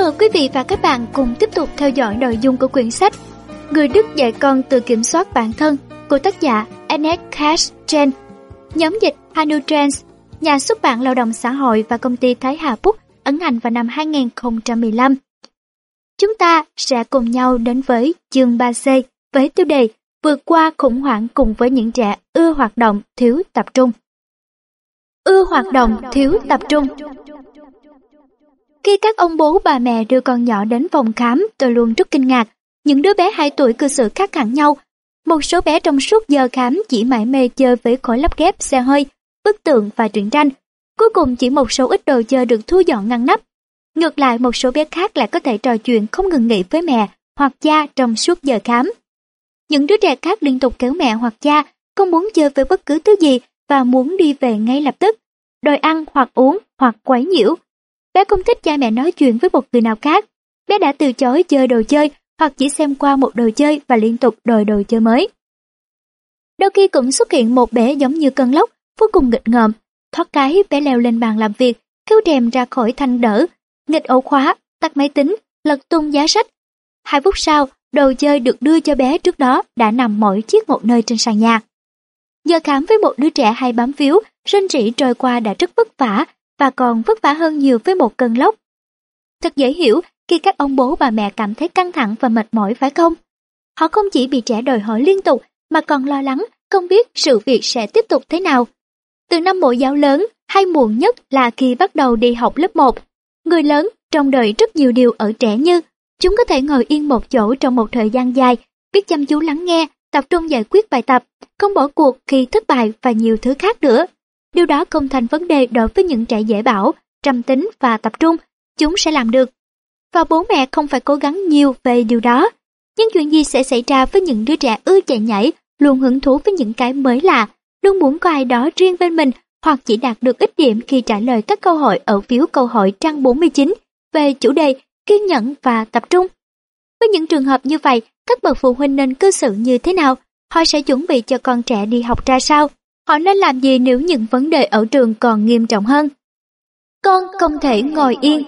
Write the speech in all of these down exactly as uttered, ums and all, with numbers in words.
mời quý vị và các bạn cùng tiếp tục theo dõi nội dung của quyển sách Người Đức dạy con tự kiểm soát bản thân của tác giả Ernest Cash. Nhóm dịch Hanu Trends, nhà xuất bản Lao động Xã hội và công ty Thái Hà Books ấn hành vào năm hai nghìn không trăm mười lăm. Chúng ta sẽ cùng nhau đến với chương ba C với tiêu đề Vượt qua khủng hoảng cùng với những trẻ ưa hoạt động thiếu tập trung. Ưa hoạt động thiếu tập trung. Khi các ông bố bà mẹ đưa con nhỏ đến phòng khám, tôi luôn rất kinh ngạc. Những đứa bé hai tuổi cư xử khác hẳn nhau. Một số bé trong suốt giờ khám chỉ mải mê chơi với khối lắp ghép, xe hơi, bức tượng và truyện tranh. Cuối cùng chỉ một số ít đồ chơi được thu dọn ngăn nắp. Ngược lại, một số bé khác lại có thể trò chuyện không ngừng nghỉ với mẹ hoặc cha trong suốt giờ khám. Những đứa trẻ khác liên tục kéo mẹ hoặc cha, không muốn chơi với bất cứ thứ gì và muốn đi về ngay lập tức, đòi ăn hoặc uống hoặc quấy nhiễu. Bé không thích cha mẹ nói chuyện với một người nào khác. Bé đã từ chối chơi đồ chơi hoặc chỉ xem qua một đồ chơi và liên tục đòi đồ chơi mới. Đôi khi cũng xuất hiện một bé giống như cơn lốc, vô cùng nghịch ngợm. Thoát cái bé leo lên bàn làm việc, kéo rèm ra khỏi thanh đỡ, nghịch ổ khóa, tắt máy tính, lật tung giá sách. Hai phút sau, đồ chơi được đưa cho bé trước đó đã nằm mỗi chiếc một nơi trên sàn nhà. Giờ khám với một đứa trẻ hay bám víu, rên rỉ trôi qua đã rất vất vả và còn vất vả hơn nhiều với một cơn lốc. Thật dễ hiểu khi các ông bố bà mẹ cảm thấy căng thẳng và mệt mỏi, phải không? Họ không chỉ bị trẻ đòi hỏi liên tục mà còn lo lắng không biết sự việc sẽ tiếp tục thế nào. Từ năm mẫu giáo lớn hay muộn nhất là khi bắt đầu đi học lớp một, người lớn trông đợi rất nhiều điều ở trẻ như chúng có thể ngồi yên một chỗ trong một thời gian dài, biết chăm chú lắng nghe, tập trung giải quyết bài tập, không bỏ cuộc khi thất bại và nhiều thứ khác nữa. Điều đó không thành vấn đề đối với những trẻ dễ bảo, trầm tính và tập trung, chúng sẽ làm được. Và bố mẹ không phải cố gắng nhiều về điều đó. Nhưng chuyện gì sẽ xảy ra với những đứa trẻ ưa chạy nhảy, luôn hứng thú với những cái mới lạ, luôn muốn có ai đó riêng bên mình hoặc chỉ đạt được ít điểm khi trả lời các câu hỏi ở phiếu câu hỏi trang bốn mươi chín về chủ đề kiên nhẫn và tập trung. Với những trường hợp như vậy, các bậc phụ huynh nên cư xử như thế nào? Họ sẽ chuẩn bị cho con trẻ đi học ra sao? Họ nên làm gì nếu những vấn đề ở trường còn nghiêm trọng hơn? Con không thể ngồi yên.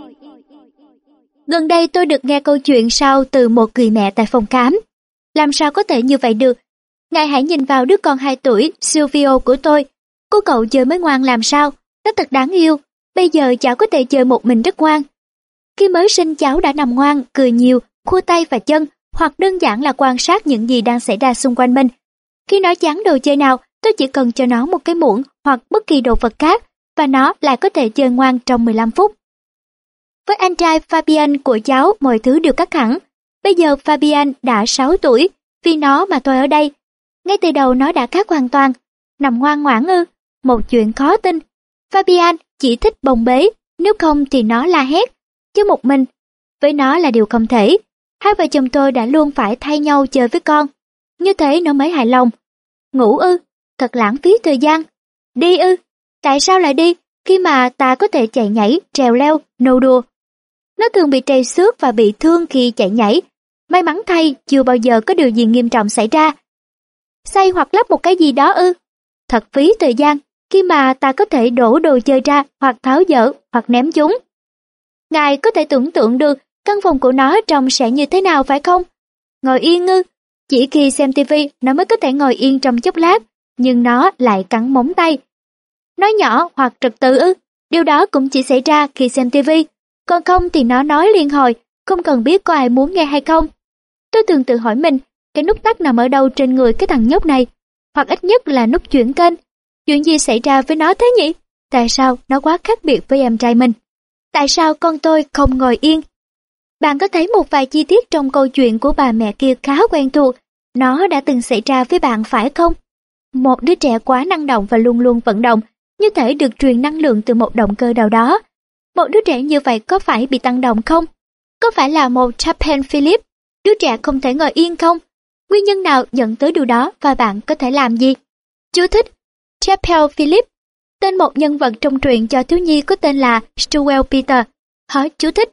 Gần đây tôi được nghe câu chuyện sau từ một người mẹ tại phòng khám. Làm sao có thể như vậy được? Ngài hãy nhìn vào đứa con hai tuổi, Silvio của tôi. Cô cậu chơi mới ngoan làm sao? Nó thật đáng yêu. Bây giờ cháu có thể chơi một mình rất ngoan. Khi mới sinh cháu đã nằm ngoan, cười nhiều, khua tay và chân, hoặc đơn giản là quan sát những gì đang xảy ra xung quanh mình. Khi nó chán đồ chơi nào, tôi chỉ cần cho nó một cái muỗng hoặc bất kỳ đồ vật khác, và nó lại có thể chơi ngoan trong mười lăm phút. Với anh trai Fabian của cháu, mọi thứ đều khác hẳn. Bây giờ Fabian đã sáu tuổi, vì nó mà tôi ở đây. Ngay từ đầu nó đã khác hoàn toàn. Nằm ngoan ngoãn ư? Một chuyện khó tin. Fabian chỉ thích bồng bế, nếu không thì nó la hét. Chứ một mình, với nó là điều không thể. Hai vợ chồng tôi đã luôn phải thay nhau chơi với con. Như thế nó mới hài lòng. Ngủ ư? Thật lãng phí thời gian. Đi ư? Tại sao lại đi, khi mà ta có thể chạy nhảy, trèo leo, nô đùa? Nó thường bị trầy xước và bị thương khi chạy nhảy. May mắn thay, chưa bao giờ có điều gì nghiêm trọng xảy ra. Xây hoặc lắp một cái gì đó ư? Thật phí thời gian, khi mà ta có thể đổ đồ chơi ra, hoặc tháo dỡ, hoặc ném chúng. Ngài có thể tưởng tượng được căn phòng của nó trông sẽ như thế nào, phải không? Ngồi yên ư? Chỉ khi xem tivi nó mới có thể ngồi yên trong chốc lát, nhưng nó lại cắn móng tay. Nói nhỏ hoặc trật tự ư? Điều đó cũng chỉ xảy ra khi xem tivi, còn không thì nó nói liên hồi, không cần biết có ai muốn nghe hay không. Tôi thường tự hỏi mình, cái nút tắt nằm ở đâu trên người cái thằng nhóc này, hoặc ít nhất là nút chuyển kênh. Chuyện gì xảy ra với nó thế nhỉ? Tại sao nó quá khác biệt với em trai mình? Tại sao con tôi không ngồi yên? Bạn có thấy một vài chi tiết trong câu chuyện của bà mẹ kia khá quen thuộc, nó đã từng xảy ra với bạn phải không? Một đứa trẻ quá năng động và luôn luôn vận động, như thể được truyền năng lượng từ một động cơ nào đó. Một đứa trẻ như vậy có phải bị tăng động không? Có phải là một Chapin Philip, đứa trẻ không thể ngồi yên không? Nguyên nhân nào dẫn tới điều đó và bạn có thể làm gì? Chú thích: Chapin Philip, tên một nhân vật trong truyện cho thiếu nhi có tên là Stewell Peter. Hết chú thích.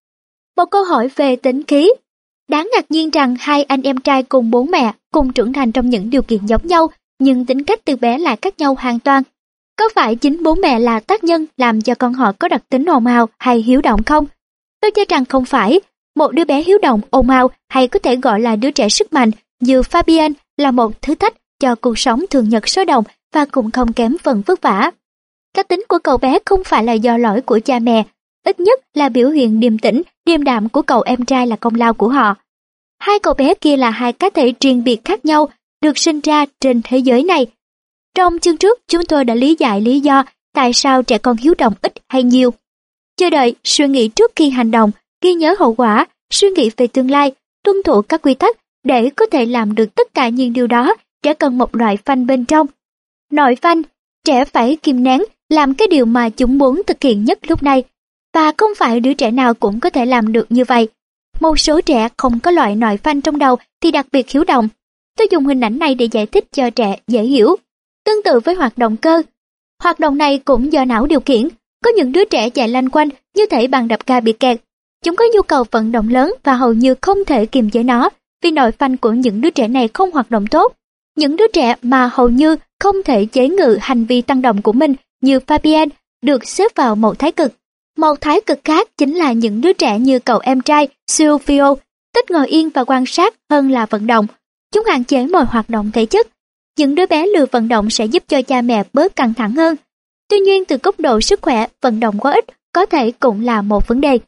Một câu hỏi về tính khí. Đáng ngạc nhiên rằng hai anh em trai cùng bố mẹ cùng trưởng thành trong những điều kiện giống nhau, nhưng tính cách từ bé lại khác nhau hoàn toàn. Có phải chính bố mẹ là tác nhân làm cho con họ có đặc tính ồn ào hay hiếu động không? Tôi cho rằng không phải. Một đứa bé hiếu động, ồn ào hay có thể gọi là đứa trẻ sức mạnh như Fabian là một thử thách cho cuộc sống thường nhật sôi động và cũng không kém phần vất vả. Cá tính của cậu bé không phải là do lỗi của cha mẹ, ít nhất là biểu hiện điềm tĩnh, điềm đạm của cậu em trai là công lao của họ. Hai cậu bé kia là hai cá thể riêng biệt khác nhau, được sinh ra trên thế giới này. Trong chương trước, chúng tôi đã lý giải lý do tại sao trẻ con hiếu động ít hay nhiều. Chờ đợi, suy nghĩ trước khi hành động, ghi nhớ hậu quả, suy nghĩ về tương lai, tuân thủ các quy tắc để có thể làm được tất cả những điều đó, trẻ cần một loại phanh bên trong. Nội phanh, trẻ phải kìm nén, làm cái điều mà chúng muốn thực hiện nhất lúc này. Và không phải đứa trẻ nào cũng có thể làm được như vậy. Một số trẻ không có loại nội phanh trong đầu thì đặc biệt hiếu động. Tôi dùng hình ảnh này để giải thích cho trẻ dễ hiểu. Tương tự với hoạt động cơ. Hoạt động này cũng do não điều khiển. Có những đứa trẻ chạy lanh quanh như thể bàn đập ga bị kẹt. Chúng có nhu cầu vận động lớn và hầu như không thể kiềm chế nó vì nội phanh của những đứa trẻ này không hoạt động tốt. Những đứa trẻ mà hầu như không thể chế ngự hành vi tăng động của mình như Fabian được xếp vào mẫu thái cực. Một thái cực khác chính là những đứa trẻ như cậu em trai Silvio, thích ngồi yên và quan sát hơn là vận động. Chúng hạn chế mọi hoạt động thể chất. Những đứa bé lười vận động sẽ giúp cho cha mẹ bớt căng thẳng hơn. Tuy nhiên từ góc độ sức khỏe, vận động quá ít có thể cũng là một vấn đề.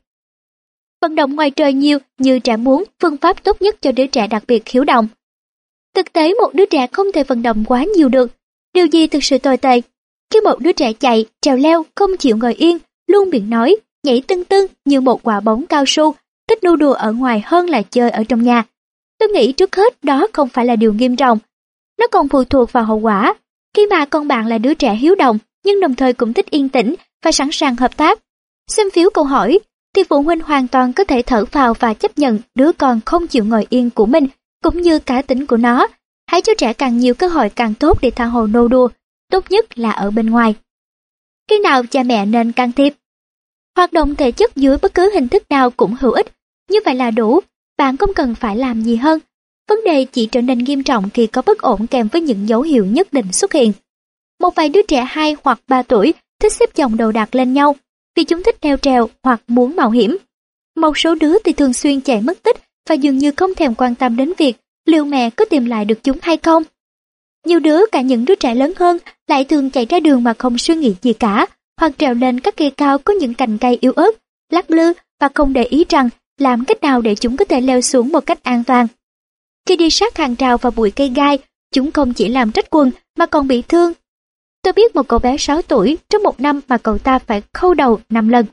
Vận động ngoài trời nhiều như trẻ muốn, phương pháp tốt nhất cho đứa trẻ đặc biệt hiếu động. Thực tế một đứa trẻ không thể vận động quá nhiều được. Điều gì thực sự tồi tệ? Khi một đứa trẻ chạy, trèo leo, không chịu ngồi yên, luôn miệng nói, nhảy tưng tưng như một quả bóng cao su, thích nô đùa ở ngoài hơn là chơi ở trong nhà. Tôi nghĩ trước hết đó không phải là điều nghiêm trọng. Nó còn phụ thuộc vào hậu quả. Khi mà con bạn là đứa trẻ hiếu động, nhưng đồng thời cũng thích yên tĩnh và sẵn sàng hợp tác. Xem phiếu câu hỏi, thì phụ huynh hoàn toàn có thể thở phào và chấp nhận đứa con không chịu ngồi yên của mình, cũng như cá tính của nó. Hãy cho trẻ càng nhiều cơ hội càng tốt để tha hồ nô đùa, tốt nhất là ở bên ngoài. Khi nào cha mẹ nên can thiệp? Hoạt động thể chất dưới bất cứ hình thức nào cũng hữu ích, như vậy là đủ, bạn không cần phải làm gì hơn. Vấn đề chỉ trở nên nghiêm trọng khi có bất ổn kèm với những dấu hiệu nhất định xuất hiện. Một vài đứa trẻ hai hoặc ba tuổi thích xếp chồng đồ đạc lên nhau vì chúng thích leo trèo hoặc muốn mạo hiểm. Một số đứa thì thường xuyên chạy mất tích và dường như không thèm quan tâm đến việc liệu mẹ có tìm lại được chúng hay không. Nhiều đứa, cả những đứa trẻ lớn hơn, lại thường chạy ra đường mà không suy nghĩ gì cả, hoặc trèo lên các cây cao có những cành cây yếu ớt, lắc lư và không để ý rằng làm cách nào để chúng có thể leo xuống một cách an toàn. Khi đi sát hàng rào và bụi cây gai, chúng không chỉ làm rách quần mà còn bị thương. Tôi biết một cậu bé sáu tuổi, trong một năm mà cậu ta phải khâu đầu năm lần.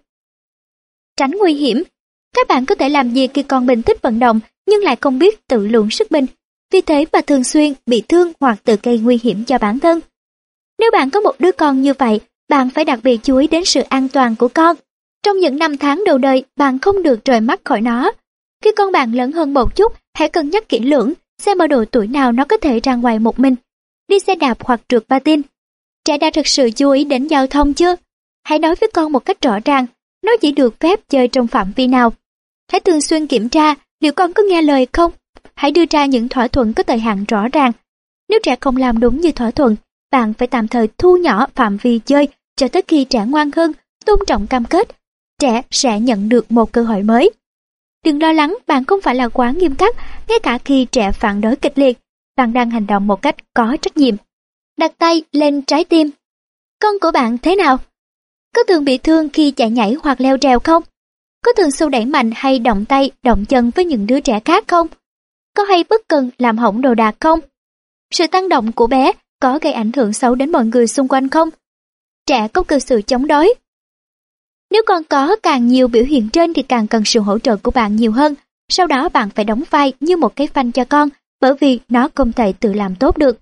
Tránh nguy hiểm. Các bạn có thể làm gì khi con mình thích vận động nhưng lại không biết tự lượng sức mình, vì thế mà thường xuyên bị thương hoặc tự gây nguy hiểm cho bản thân. Nếu bạn có một đứa con như vậy, bạn phải đặc biệt chú ý đến sự an toàn của con. Trong những năm tháng đầu đời, bạn không được rời mắt khỏi nó. Khi con bạn lớn hơn một chút, hãy cân nhắc kỹ lưỡng xem ở độ tuổi nào nó có thể ra ngoài một mình, đi xe đạp hoặc trượt patin. Trẻ đã thực sự chú ý đến giao thông chưa? Hãy nói với con một cách rõ ràng, nó chỉ được phép chơi trong phạm vi nào. Hãy thường xuyên kiểm tra liệu con có nghe lời không. Hãy đưa ra những thỏa thuận có thời hạn rõ ràng. Nếu trẻ không làm đúng như thỏa thuận, bạn phải tạm thời thu nhỏ phạm vi chơi cho tới khi trẻ ngoan hơn, tôn trọng cam kết. Trẻ sẽ nhận được một cơ hội mới. Đừng lo lắng, bạn không phải là quá nghiêm khắc, ngay cả khi trẻ phản đối kịch liệt. Bạn đang hành động một cách có trách nhiệm. Đặt tay lên trái tim. Con của bạn thế nào? Có thường bị thương khi chạy nhảy hoặc leo trèo không? Có thường xô đẩy mạnh hay động tay, động chân với những đứa trẻ khác không? Có hay bất cần làm hỏng đồ đạc không? Sự tăng động của bé có gây ảnh hưởng xấu đến mọi người xung quanh không? Trẻ có cư xử chống đối. Nếu con có càng nhiều biểu hiện trên thì càng cần sự hỗ trợ của bạn nhiều hơn. Sau đó bạn phải đóng vai như một cái phanh cho con, bởi vì nó không thể tự làm tốt được.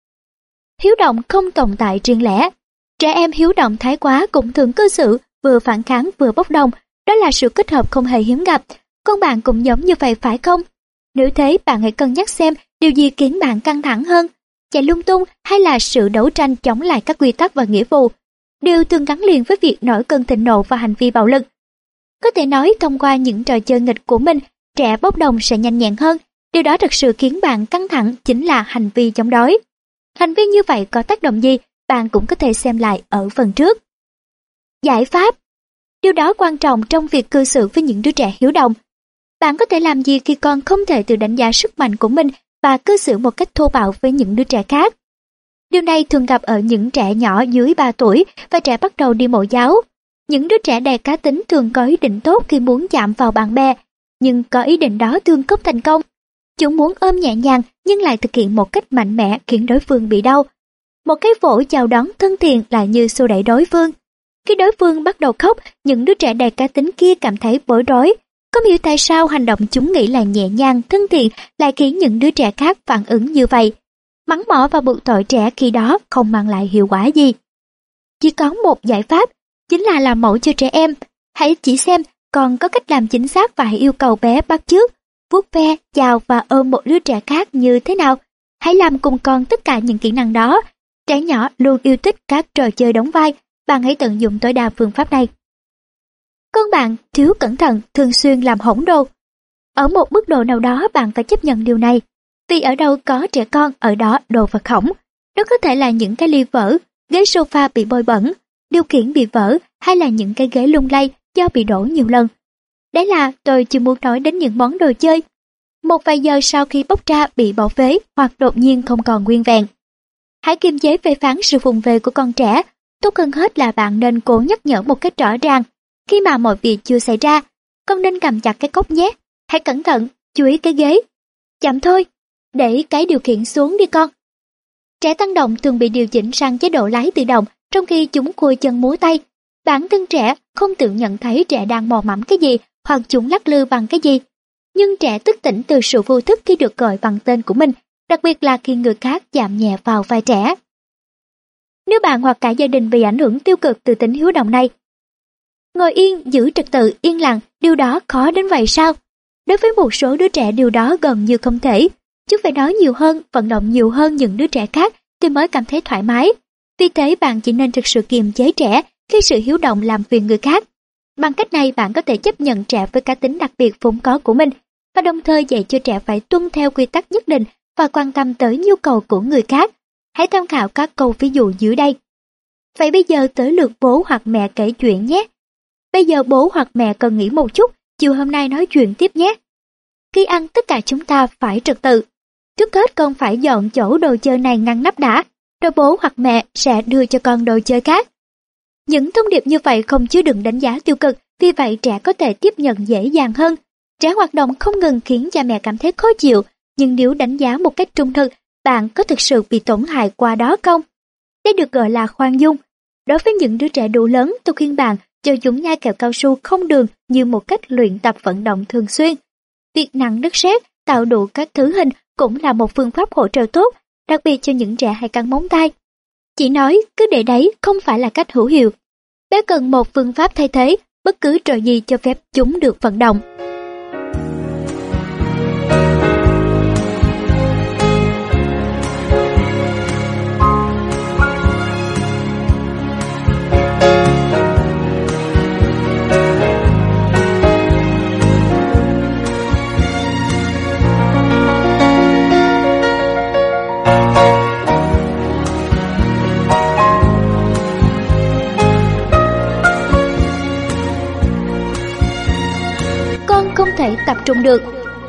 Hiếu động không tồn tại riêng lẻ. Trẻ em hiếu động thái quá cũng thường cư xử vừa phản kháng vừa bốc đồng. Đó là sự kết hợp không hề hiếm gặp. Con bạn cũng giống như vậy phải không? Nếu thế, bạn hãy cân nhắc xem điều gì khiến bạn căng thẳng hơn, chạy lung tung hay là sự đấu tranh chống lại các quy tắc và nghĩa vụ. Điều thường gắn liền với việc nổi cơn thịnh nộ và hành vi bạo lực. Có thể nói thông qua những trò chơi nghịch của mình, trẻ bốc đồng sẽ nhanh nhẹn hơn. Điều đó thực sự khiến bạn căng thẳng chính là hành vi chống đối. Hành vi như vậy có tác động gì, bạn cũng có thể xem lại ở phần trước. Giải pháp. Điều đó quan trọng trong việc cư xử với những đứa trẻ hiếu động. Bạn có thể làm gì khi con không thể tự đánh giá sức mạnh của mình và cư xử một cách thô bạo với những đứa trẻ khác? Điều này thường gặp ở những trẻ nhỏ dưới ba tuổi và trẻ bắt đầu đi mẫu giáo. Những đứa trẻ đầy cá tính thường có ý định tốt khi muốn chạm vào bạn bè, nhưng có ý định đó thường không thành công. Chúng muốn ôm nhẹ nhàng nhưng lại thực hiện một cách mạnh mẽ khiến đối phương bị đau. Một cái vỗ chào đón thân thiện lại như xô đẩy đối phương. Khi đối phương bắt đầu khóc, những đứa trẻ đầy cá tính kia cảm thấy bối rối. Không hiểu tại sao hành động chúng nghĩ là nhẹ nhàng, thân thiện lại khiến những đứa trẻ khác phản ứng như vậy. Mắng mỏ và buộc tội trẻ khi đó không mang lại hiệu quả gì. Chỉ có một giải pháp, chính là làm mẫu cho trẻ em. Hãy chỉ xem con có cách làm chính xác và hãy yêu cầu bé bắt chước, vuốt ve, chào và ôm một đứa trẻ khác như thế nào. Hãy làm cùng con tất cả những kỹ năng đó. Trẻ nhỏ luôn yêu thích các trò chơi đóng vai, bạn hãy tận dụng tối đa phương pháp này. Con bạn thiếu cẩn thận thường xuyên làm hỏng đồ. Ở một mức độ nào đó bạn phải chấp nhận điều này. Vì ở đâu có trẻ con, ở đó đồ vật hỏng. Đó có thể là những cái ly vỡ, ghế sofa bị bôi bẩn, điều khiển bị vỡ hay là những cái ghế lung lay do bị đổ nhiều lần. Đấy là tôi chưa muốn nói đến những món đồ chơi. Một vài giờ sau khi bóc ra bị bỏ phế hoặc đột nhiên không còn nguyên vẹn. Hãy kiềm chế phê phán sự vùng về của con trẻ. Tốt hơn hết là bạn nên cố nhắc nhở một cách rõ ràng. Khi mà mọi việc chưa xảy ra, con nên cầm chặt cái cốc nhé. Hãy cẩn thận, chú ý cái ghế. Chậm thôi, để cái điều khiển xuống đi con. Trẻ tăng động thường bị điều chỉnh sang chế độ lái tự động trong khi chúng cùi chân múa tay. Bản thân trẻ không tự nhận thấy trẻ đang mò mẫm cái gì hoặc chúng lắc lư bằng cái gì. Nhưng trẻ thức tỉnh từ sự vô thức khi được gọi bằng tên của mình, đặc biệt là khi người khác chạm nhẹ vào vai trẻ. Nếu bạn hoặc cả gia đình bị ảnh hưởng tiêu cực từ tính hiếu động này, ngồi yên, giữ trật tự, yên lặng, điều đó khó đến vậy sao? Đối với một số đứa trẻ điều đó gần như không thể. Chúng phải nói nhiều hơn, vận động nhiều hơn những đứa trẻ khác thì mới cảm thấy thoải mái. Vì thế bạn chỉ nên thực sự kiềm chế trẻ khi sự hiếu động làm phiền người khác. Bằng cách này bạn có thể chấp nhận trẻ với cá tính đặc biệt vốn có của mình và đồng thời dạy cho trẻ phải tuân theo quy tắc nhất định và quan tâm tới nhu cầu của người khác. Hãy tham khảo các câu ví dụ dưới đây. Vậy bây giờ tới lượt bố hoặc mẹ kể chuyện nhé. Bây giờ bố hoặc mẹ cần nghỉ một chút, chiều hôm nay nói chuyện tiếp nhé. Khi ăn tất cả chúng ta phải trật tự. Trước hết con phải dọn chỗ đồ chơi này ngăn nắp đã, rồi bố hoặc mẹ sẽ đưa cho con đồ chơi khác. Những thông điệp như vậy không chứa đựng đánh giá tiêu cực, vì vậy trẻ có thể tiếp nhận dễ dàng hơn. Trẻ hoạt động không ngừng khiến cha mẹ cảm thấy khó chịu, nhưng nếu đánh giá một cách trung thực, bạn có thực sự bị tổn hại qua đó không? Đây được gọi là khoan dung. Đối với những đứa trẻ đủ lớn, tôi khuyên bạn cho chúng nhai kẹo cao su không đường như một cách luyện tập vận động thường xuyên. Việc nặng đất sét, tạo đủ các thứ hình cũng là một phương pháp hỗ trợ tốt, đặc biệt cho những trẻ hay cắn móng tay. Chỉ nói cứ để đấy không phải là cách hữu hiệu. Bé cần một phương pháp thay thế, bất cứ trò gì cho phép chúng được vận động. Thể tập trung được.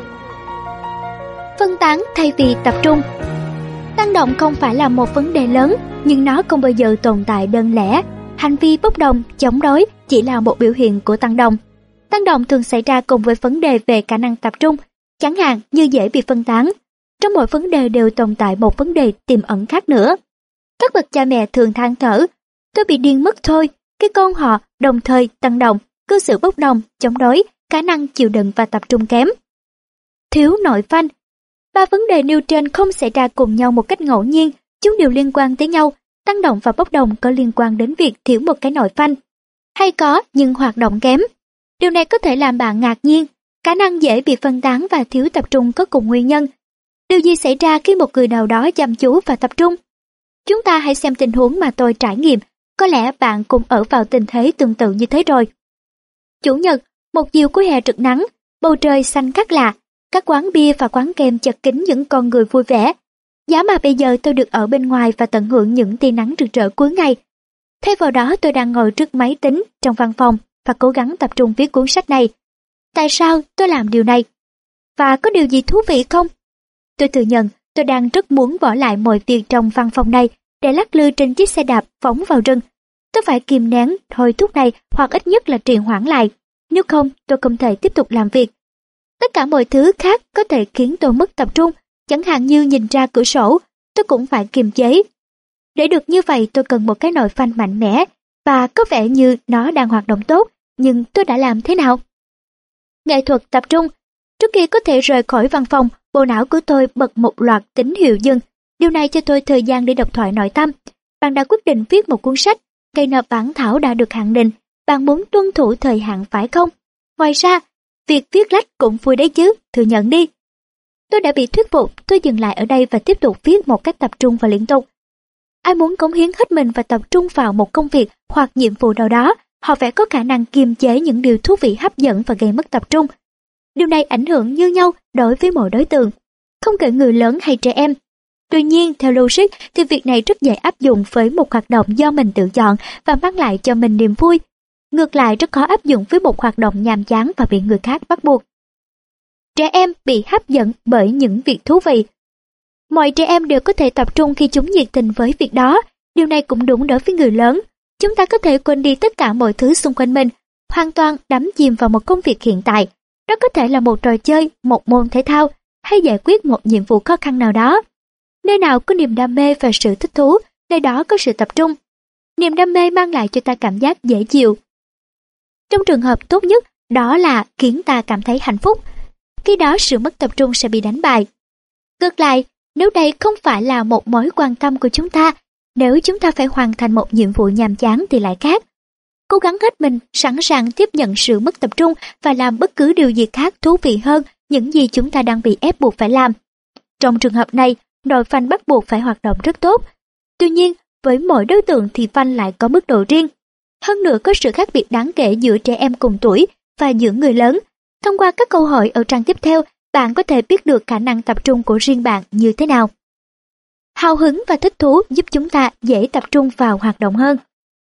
Phân tán thay vì tập trung. Tăng động không phải là một vấn đề lớn, nhưng nó không bao giờ tồn tại đơn lẻ. Hành vi bốc đồng, chống đối chỉ là một biểu hiện của tăng động. Tăng động thường xảy ra cùng với vấn đề về khả năng tập trung, chẳng hạn như dễ bị phân tán. Trong mỗi vấn đề đều tồn tại một vấn đề tiềm ẩn khác nữa. Các bậc cha mẹ thường than thở, tôi bị điên mất thôi, cái con họ đồng thời tăng động, cư xử bốc đồng, chống đối, khả năng chịu đựng và tập trung kém. Thiếu nội phanh. Ba vấn đề nêu trên không xảy ra cùng nhau một cách ngẫu nhiên, chúng đều liên quan tới nhau. Tăng động và bốc đồng có liên quan đến việc thiếu một cái nội phanh, hay có nhưng hoạt động kém. Điều này có thể làm bạn ngạc nhiên. Khả năng dễ bị phân tán và thiếu tập trung có cùng nguyên nhân. Điều gì xảy ra khi một người nào đó chăm chú và tập trung? Chúng ta hãy xem tình huống mà tôi trải nghiệm. Có lẽ bạn cũng ở vào tình thế tương tự như thế rồi. Chủ nhật, một chiều cuối hè rực nắng, bầu trời xanh khác lạ, các quán bia và quán kem chật kín những con người vui vẻ. Giá mà bây giờ tôi được ở bên ngoài và tận hưởng những tia nắng rực rỡ cuối ngày. Thay vào đó tôi đang ngồi trước máy tính trong văn phòng, và cố gắng tập trung viết cuốn sách này. Tại sao tôi làm điều này? Và có điều gì thú vị không? Tôi thừa nhận tôi đang rất muốn bỏ lại mọi việc trong văn phòng này để lắc lư trên chiếc xe đạp phóng vào rừng. Tôi phải kìm nén thôi thúc này hoặc ít nhất là trì hoãn lại. Nếu không, tôi không thể tiếp tục làm việc. Tất cả mọi thứ khác có thể khiến tôi mất tập trung, chẳng hạn như nhìn ra cửa sổ, tôi cũng phải kiềm chế. Để được như vậy tôi cần một cái nồi phanh mạnh mẽ, và có vẻ như nó đang hoạt động tốt, nhưng tôi đã làm thế nào? Nghệ thuật tập trung. Trước khi có thể rời khỏi văn phòng, bộ não của tôi bật một loạt tín hiệu dừng. Điều này cho tôi thời gian để độc thoại nội tâm. Bạn đã quyết định viết một cuốn sách, ngày nộp bản thảo đã được hạn định. Bạn muốn tuân thủ thời hạn phải không? Ngoài ra, việc viết lách cũng vui đấy chứ, thừa nhận đi. Tôi đã bị thuyết phục, tôi dừng lại ở đây và tiếp tục viết một cách tập trung và liên tục. Ai muốn cống hiến hết mình và tập trung vào một công việc hoặc nhiệm vụ nào đó, họ phải có khả năng kiềm chế những điều thú vị hấp dẫn và gây mất tập trung. Điều này ảnh hưởng như nhau đối với mọi đối tượng, không kể người lớn hay trẻ em. Tuy nhiên, theo logic thì việc này rất dễ áp dụng với một hoạt động do mình tự chọn và mang lại cho mình niềm vui. Ngược lại, rất khó áp dụng với một hoạt động nhàm chán và bị người khác bắt buộc. Trẻ em bị hấp dẫn bởi những việc thú vị. Mọi trẻ em đều có thể tập trung khi chúng nhiệt tình với việc đó. Điều này cũng đúng đối với người lớn. Chúng ta có thể quên đi tất cả mọi thứ xung quanh mình, hoàn toàn đắm chìm vào một công việc hiện tại. Đó có thể là một trò chơi, một môn thể thao, hay giải quyết một nhiệm vụ khó khăn nào đó. Nơi nào có niềm đam mê và sự thích thú, nơi đó có sự tập trung. Niềm đam mê mang lại cho ta cảm giác dễ chịu. Trong trường hợp tốt nhất, đó là khiến ta cảm thấy hạnh phúc. Khi đó sự mất tập trung sẽ bị đánh bại. Ngược lại, nếu đây không phải là một mối quan tâm của chúng ta, nếu chúng ta phải hoàn thành một nhiệm vụ nhàm chán thì lại khác. Cố gắng hết mình, sẵn sàng tiếp nhận sự mất tập trung và làm bất cứ điều gì khác thú vị hơn những gì chúng ta đang bị ép buộc phải làm. Trong trường hợp này, nồi phanh bắt buộc phải hoạt động rất tốt. Tuy nhiên, với mỗi đối tượng thì phanh lại có mức độ riêng. Hơn nữa có sự khác biệt đáng kể giữa trẻ em cùng tuổi và giữa người lớn. Thông qua các câu hỏi ở trang tiếp theo, bạn có thể biết được khả năng tập trung của riêng bạn như thế nào. Hào hứng và thích thú giúp chúng ta dễ tập trung vào hoạt động hơn.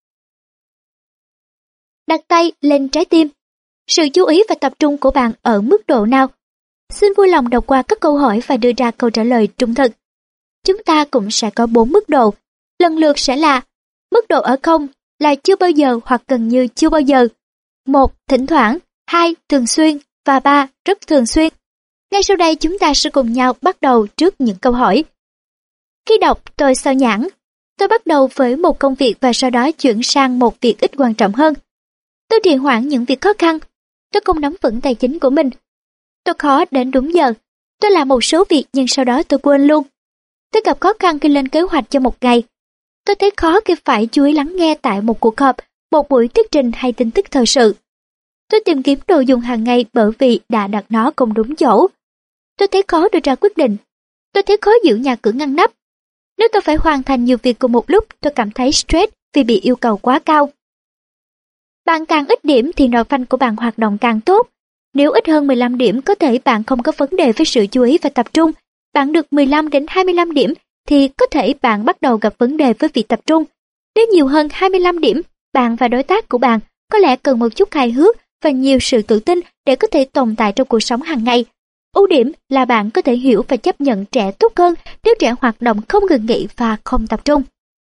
Đặt tay lên trái tim. Sự chú ý và tập trung của bạn ở mức độ nào? Xin vui lòng đọc qua các câu hỏi và đưa ra câu trả lời trung thực. Chúng ta cũng sẽ có bốn mức độ. Lần lượt sẽ là mức độ ở không là chưa bao giờ hoặc gần như chưa bao giờ. một. Thỉnh thoảng. hai. Thường xuyên. Và ba. Rất thường xuyên. Ngay sau đây chúng ta sẽ cùng nhau bắt đầu trước những câu hỏi. Khi đọc tôi sao nhãng. Tôi bắt đầu với một công việc và sau đó chuyển sang một việc ít quan trọng hơn. Tôi trì hoãn những việc khó khăn. Tôi không nắm vững tài chính của mình. Tôi khó đến đúng giờ. Tôi làm một số việc nhưng sau đó tôi quên luôn. Tôi gặp khó khăn khi lên kế hoạch cho một ngày. Tôi thấy khó khi phải chú ý lắng nghe tại một cuộc họp, một buổi thuyết trình hay tin tức thời sự. Tôi tìm kiếm đồ dùng hàng ngày bởi vì đã đặt nó không đúng chỗ. Tôi thấy khó đưa ra quyết định. Tôi thấy khó giữ nhà cửa ngăn nắp. Nếu tôi phải hoàn thành nhiều việc cùng một lúc, tôi cảm thấy stress vì bị yêu cầu quá cao. Bạn càng ít điểm thì nồi phanh của bạn hoạt động càng tốt. Nếu ít hơn mười lăm điểm có thể bạn không có vấn đề với sự chú ý và tập trung. Bạn được mười lăm đến hai mươi lăm điểm thì có thể bạn bắt đầu gặp vấn đề với việc tập trung. Nếu nhiều hơn hai mươi lăm điểm, bạn và đối tác của bạn có lẽ cần một chút hài hước và nhiều sự tự tin để có thể tồn tại trong cuộc sống hàng ngày. Ưu điểm là bạn có thể hiểu và chấp nhận trẻ tốt hơn nếu trẻ hoạt động không ngừng nghỉ và không tập trung.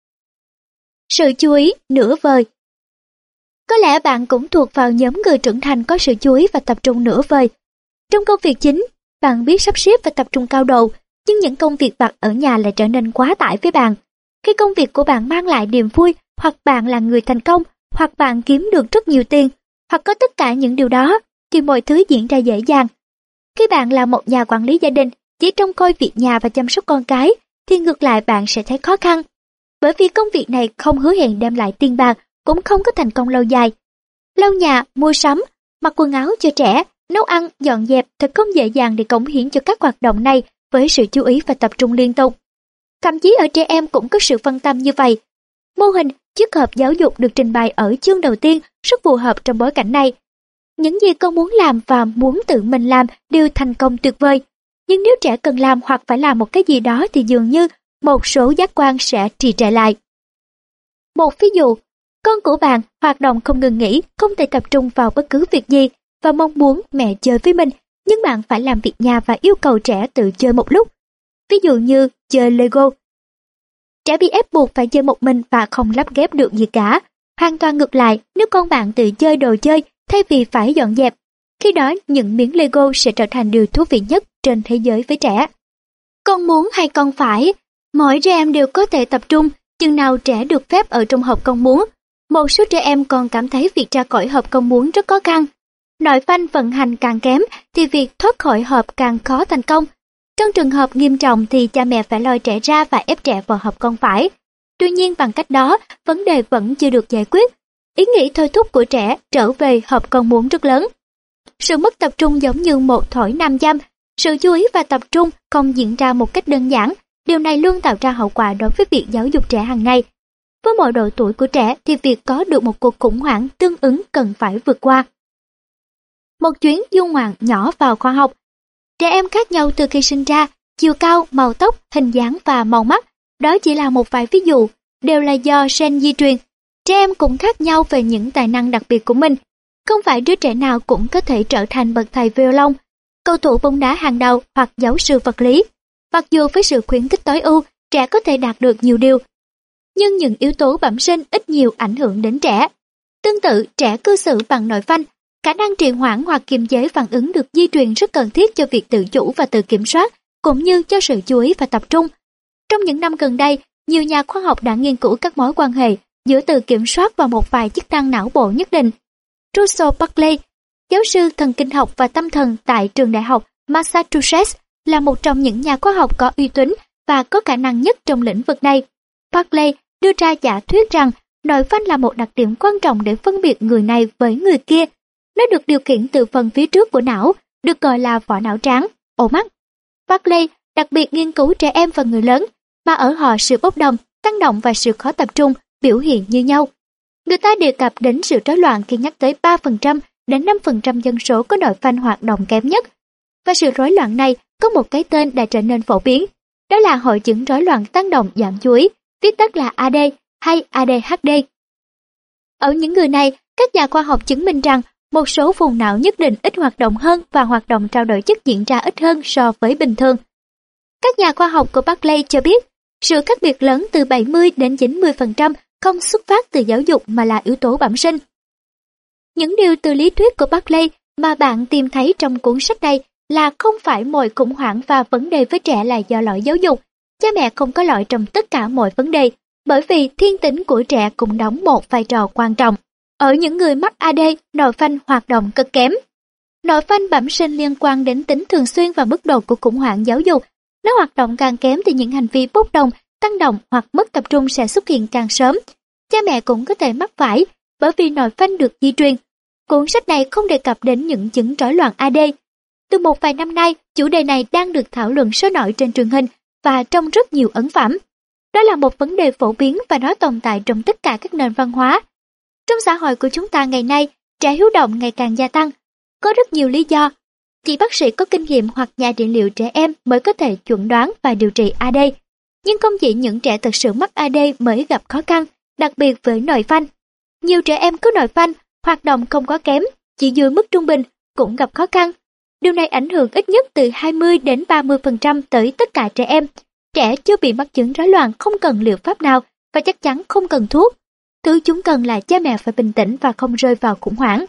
Sự chú ý nửa vời. Có lẽ bạn cũng thuộc vào nhóm người trưởng thành có sự chú ý và tập trung nửa vời. Trong công việc chính, bạn biết sắp xếp và tập trung cao độ, nhưng những công việc vặt ở nhà lại trở nên quá tải với bạn. Khi công việc của bạn mang lại niềm vui, hoặc bạn là người thành công, hoặc bạn kiếm được rất nhiều tiền, hoặc có tất cả những điều đó, thì mọi thứ diễn ra dễ dàng. Khi bạn là một nhà quản lý gia đình, chỉ trông coi việc nhà và chăm sóc con cái, thì ngược lại bạn sẽ thấy khó khăn. Bởi vì công việc này không hứa hẹn đem lại tiền bạc, cũng không có thành công lâu dài. Lau nhà, mua sắm, mặc quần áo cho trẻ, nấu ăn, dọn dẹp thật không dễ dàng để cống hiến cho các hoạt động này với sự chú ý và tập trung liên tục. Thậm chí ở trẻ em cũng có sự phân tâm như vậy. Mô hình chiếc hộp giáo dục được trình bày ở chương đầu tiên rất phù hợp trong bối cảnh này. Những gì con muốn làm và muốn tự mình làm đều thành công tuyệt vời. Nhưng nếu trẻ cần làm hoặc phải làm một cái gì đó thì dường như một số giác quan sẽ trì trệ lại. Một ví dụ, Con của bạn hoạt động không ngừng nghỉ, không thể tập trung vào bất cứ việc gì và mong muốn mẹ chơi với mình, nhưng bạn phải làm việc nhà và yêu cầu trẻ tự chơi một lúc. Ví dụ như chơi Lego. Trẻ bị ép buộc phải chơi một mình và không lắp ghép được gì cả. Hoàn toàn ngược lại, nếu con bạn tự chơi đồ chơi thay vì phải dọn dẹp, khi đó những miếng Lego sẽ trở thành điều thú vị nhất trên thế giới với trẻ. Con muốn hay con phải, mỗi trẻ em đều có thể tập trung, chừng nào trẻ được phép ở trong hộp con muốn. Một số trẻ em còn cảm thấy việc ra khỏi hộp con muốn rất khó khăn. Nội phanh vận hành càng kém thì việc thoát khỏi hộp càng khó thành công. Trong trường hợp nghiêm trọng thì cha mẹ phải lôi trẻ ra và ép trẻ vào hộp con phải. Tuy nhiên bằng cách đó, vấn đề vẫn chưa được giải quyết. Ý nghĩ thôi thúc của trẻ trở về hộp con muốn rất lớn. Sự mất tập trung giống như một thỏi nam châm. Sự chú ý và tập trung không diễn ra một cách đơn giản. Điều này luôn tạo ra hậu quả đối với việc giáo dục trẻ hàng ngày. Với mọi độ tuổi của trẻ thì việc có được một cuộc khủng hoảng tương ứng cần phải vượt qua. Một chuyến du ngoạn nhỏ vào khoa học. Trẻ em khác nhau từ khi sinh ra, chiều cao, màu tóc, hình dáng và màu mắt. Đó chỉ là một vài ví dụ, đều là do gen di truyền. Trẻ em cũng khác nhau về những tài năng đặc biệt của mình. Không phải đứa trẻ nào cũng có thể trở thành bậc thầy violon, cầu thủ bóng đá hàng đầu hoặc giáo sư vật lý. Mặc dù với sự khuyến khích tối ưu, trẻ có thể đạt được nhiều điều, nhưng những yếu tố bẩm sinh ít nhiều ảnh hưởng đến trẻ. Tương tự, trẻ cư xử bằng nội phanh, khả năng trì hoãn hoặc kiềm chế phản ứng được di truyền rất cần thiết cho việc tự chủ và tự kiểm soát, cũng như cho sự chú ý và tập trung. Trong những năm gần đây, nhiều nhà khoa học đã nghiên cứu các mối quan hệ giữa tự kiểm soát và một vài chức năng não bộ nhất định. Russell Barkley, giáo sư thần kinh học và tâm thần tại trường đại học Massachusetts, là một trong những nhà khoa học có uy tín và có khả năng nhất trong lĩnh vực này. Barkley đưa ra giả thuyết rằng nội phanh là một đặc điểm quan trọng để phân biệt người này với người kia. Nó được điều khiển từ phần phía trước của não, được gọi là vỏ não tráng, ổ mắt. Barkley đặc biệt nghiên cứu trẻ em và người lớn, mà ở họ sự bốc đồng, tăng động và sự khó tập trung biểu hiện như nhau. Người ta đề cập đến sự rối loạn khi nhắc tới ba phần trăm đến năm phần trăm dân số có nội phanh hoạt động kém nhất. Và sự rối loạn này có một cái tên đã trở nên phổ biến, đó là hội chứng rối loạn tăng động giảm chú ý, viết tắt là a đê hay a đê hát đê. Ở những người này, các nhà khoa học chứng minh rằng một số vùng não nhất định ít hoạt động hơn và hoạt động trao đổi chất diễn ra ít hơn so với bình thường. Các nhà khoa học của Barkley cho biết, sự khác biệt lớn từ bảy mươi đến chín mươi phần trăm không xuất phát từ giáo dục mà là yếu tố bẩm sinh. Những điều từ lý thuyết của Barkley mà bạn tìm thấy trong cuốn sách này là không phải mọi khủng hoảng và vấn đề với trẻ là do lỗi giáo dục. Cha mẹ không có lỗi trong tất cả mọi vấn đề, bởi vì thiên tính của trẻ cũng đóng một vai trò quan trọng. Ở những người mắc a đê, nội phanh hoạt động cực kém. Nội phanh bẩm sinh liên quan đến tính thường xuyên và mức độ của khủng hoảng giáo dục. Nó hoạt động càng kém thì những hành vi bốc đồng, tăng động hoặc mất tập trung sẽ xuất hiện càng sớm. Cha mẹ cũng có thể mắc phải, bởi vì nội phanh được di truyền. Cuốn sách này không đề cập đến những chứng rối loạn a đê. Từ một vài năm nay, chủ đề này đang được thảo luận sôi nổi trên truyền hình và trong rất nhiều ấn phẩm. Đó là một vấn đề phổ biến và nó tồn tại trong tất cả các nền văn hóa. Trong xã hội của chúng ta ngày nay, trẻ hiếu động ngày càng gia tăng. Có rất nhiều lý do. Chỉ bác sĩ có kinh nghiệm hoặc nhà trị liệu trẻ em mới có thể chẩn đoán và điều trị a đê. Nhưng không chỉ những trẻ thực sự mắc a đê mới gặp khó khăn, đặc biệt với nội phanh. Nhiều trẻ em có nội phanh, hoạt động không quá kém, chỉ dưới mức trung bình, cũng gặp khó khăn. Điều này ảnh hưởng ít nhất từ hai mươi đến ba mươi phần trăm tới tất cả trẻ em. Trẻ chưa bị mắc chứng rối loạn không cần liệu pháp nào và chắc chắn không cần thuốc. Thứ chúng cần là cha mẹ phải bình tĩnh và không rơi vào khủng hoảng.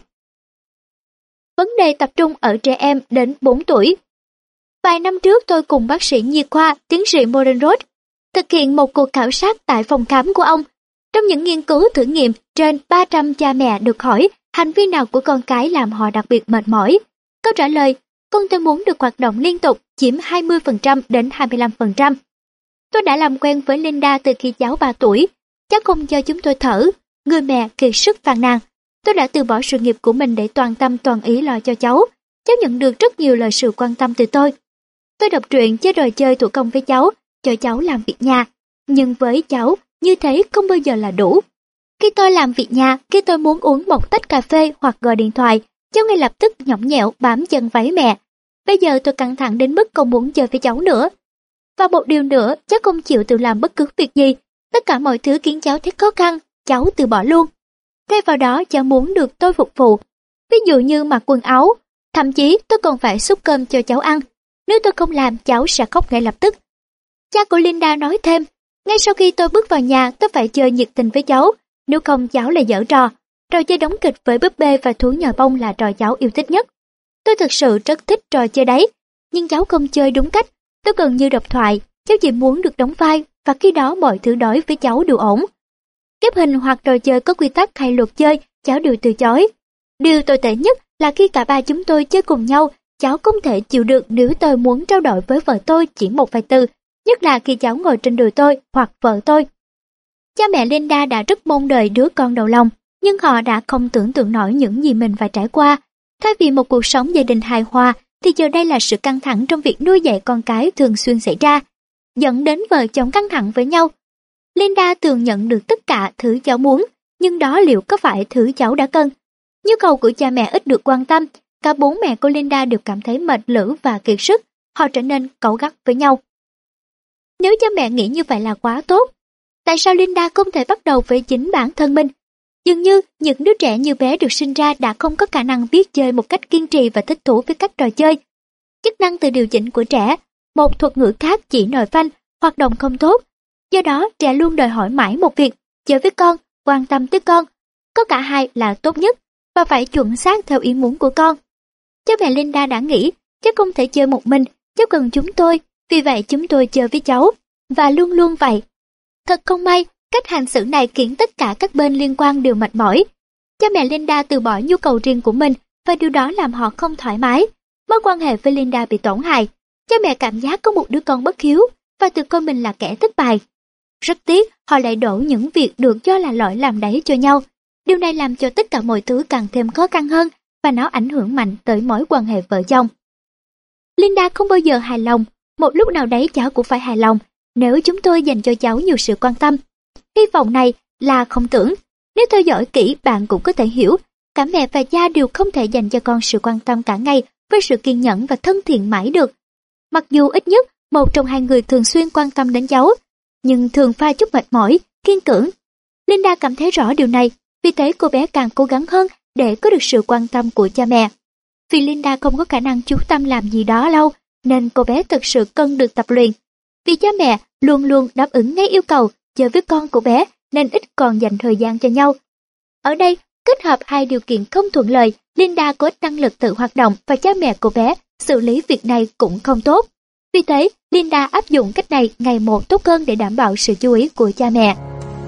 Vấn đề tập trung ở trẻ em đến bốn tuổi. Vài năm trước tôi cùng bác sĩ nhi khoa, tiến sĩ Modenroth, thực hiện một cuộc khảo sát tại phòng khám của ông. Trong những nghiên cứu thử nghiệm, trên ba trăm cha mẹ được hỏi hành vi nào của con cái làm họ đặc biệt mệt mỏi. Câu trả lời, con tôi muốn được hoạt động liên tục, chiếm hai mươi phần trăm đến hai mươi lăm phần trăm. Tôi đã làm quen với Linda từ khi cháu ba tuổi. Cháu không cho chúng tôi thở. Người mẹ kiệt sức phàn nàn. Tôi đã từ bỏ sự nghiệp của mình để toàn tâm toàn ý lo cho cháu. Cháu nhận được rất nhiều lời sự quan tâm từ tôi. Tôi đọc truyện chơi trò chơi thủ công với cháu, cho cháu làm việc nhà. Nhưng với cháu, như thế không bao giờ là đủ. Khi tôi làm việc nhà, khi tôi muốn uống một tách cà phê hoặc gọi điện thoại, cháu ngay lập tức nhõng nhẽo bám chân váy mẹ. Bây giờ tôi căng thẳng đến mức không muốn chơi với cháu nữa. Và một điều nữa, cháu không chịu tự làm bất cứ việc gì. Tất cả mọi thứ khiến cháu thấy khó khăn, cháu từ bỏ luôn. Thay vào đó, cháu muốn được tôi phục vụ. Ví dụ như mặc quần áo, thậm chí tôi còn phải xúc cơm cho cháu ăn. Nếu tôi không làm, cháu sẽ khóc ngay lập tức. Cha của Linda nói thêm, ngay sau khi tôi bước vào nhà, tôi phải chơi nhiệt tình với cháu, nếu không cháu lại giở trò. Trò chơi đóng kịch với búp bê và thú nhồi bông là trò cháu yêu thích nhất. Tôi thực sự rất thích trò chơi đấy, nhưng cháu không chơi đúng cách. Tôi gần như độc thoại, cháu chỉ muốn được đóng vai, và khi đó mọi thứ đối với cháu đều ổn. Ghép hình hoặc trò chơi có quy tắc hay luật chơi, cháu đều từ chối. Điều tồi tệ nhất là khi cả ba chúng tôi chơi cùng nhau, cháu không thể chịu được nếu tôi muốn trao đổi với vợ tôi chỉ một vài từ, nhất là khi cháu ngồi trên đùi tôi hoặc vợ tôi. Cha mẹ Linda đã rất mong đợi đứa con đầu lòng, nhưng họ đã không tưởng tượng nổi những gì mình phải trải qua. Thay vì một cuộc sống gia đình hài hòa, thì giờ đây là sự căng thẳng trong việc nuôi dạy con cái thường xuyên xảy ra, dẫn đến vợ chồng căng thẳng với nhau. Linda thường nhận được tất cả thứ cháu muốn, nhưng đó liệu có phải thứ cháu đã cần? Nhu cầu của cha mẹ ít được quan tâm, cả bốn mẹ của Linda đều cảm thấy mệt lử và kiệt sức, họ trở nên cáu gắt với nhau. Nếu cha mẹ nghĩ như vậy là quá tốt, tại sao Linda không thể bắt đầu với chính bản thân mình? Dường như những đứa trẻ như bé được sinh ra đã không có khả năng biết chơi một cách kiên trì và thích thú với các trò chơi. Chức năng tự điều chỉnh của trẻ, một thuật ngữ khác chỉ nồi phanh, hoạt động không tốt. Do đó, trẻ luôn đòi hỏi mãi một việc, chơi với con, quan tâm tới con. Có cả hai là tốt nhất, và phải chuẩn xác theo ý muốn của con. Cha mẹ Linda đã nghĩ, cháu không thể chơi một mình, cháu cần chúng tôi, vì vậy chúng tôi chơi với cháu, và luôn luôn vậy. Thật không may, cách hành xử này khiến tất cả các bên liên quan đều mệt mỏi. Cha mẹ Linda từ bỏ nhu cầu riêng của mình, và điều đó làm họ không thoải mái. Mối quan hệ với Linda bị tổn hại. Cha mẹ cảm giác có một đứa con bất hiếu, và tự coi mình là kẻ thất bại. Rất tiếc, họ lại đổ những việc được cho là lỗi làm đấy cho nhau. Điều này làm cho tất cả mọi thứ càng thêm khó khăn hơn, và nó ảnh hưởng mạnh tới mối quan hệ vợ chồng. Linda không bao giờ hài lòng, một lúc nào đấy cháu cũng phải hài lòng, nếu chúng tôi dành cho cháu nhiều sự quan tâm. Hy vọng này là không tưởng, nếu theo dõi kỹ bạn cũng có thể hiểu, cả mẹ và cha đều không thể dành cho con sự quan tâm cả ngày với sự kiên nhẫn và thân thiện mãi được. Mặc dù ít nhất một trong hai người thường xuyên quan tâm đến cháu, nhưng thường pha chút mệt mỏi, kiên cưỡng. Linda cảm thấy rõ điều này, vì thế cô bé càng cố gắng hơn để có được sự quan tâm của cha mẹ. Vì Linda không có khả năng chú tâm làm gì đó lâu, nên cô bé thực sự cần được tập luyện. Vì cha mẹ luôn luôn đáp ứng ngay yêu cầu chơi với con của bé, nên ít còn dành thời gian cho nhau. Ở đây, kết hợp hai điều kiện không thuận lợi, Linda có năng lực tự hoạt động và cha mẹ của bé xử lý việc này cũng không tốt. Vì thế, Linda áp dụng cách này ngày một tốt hơn để đảm bảo sự chú ý của cha mẹ.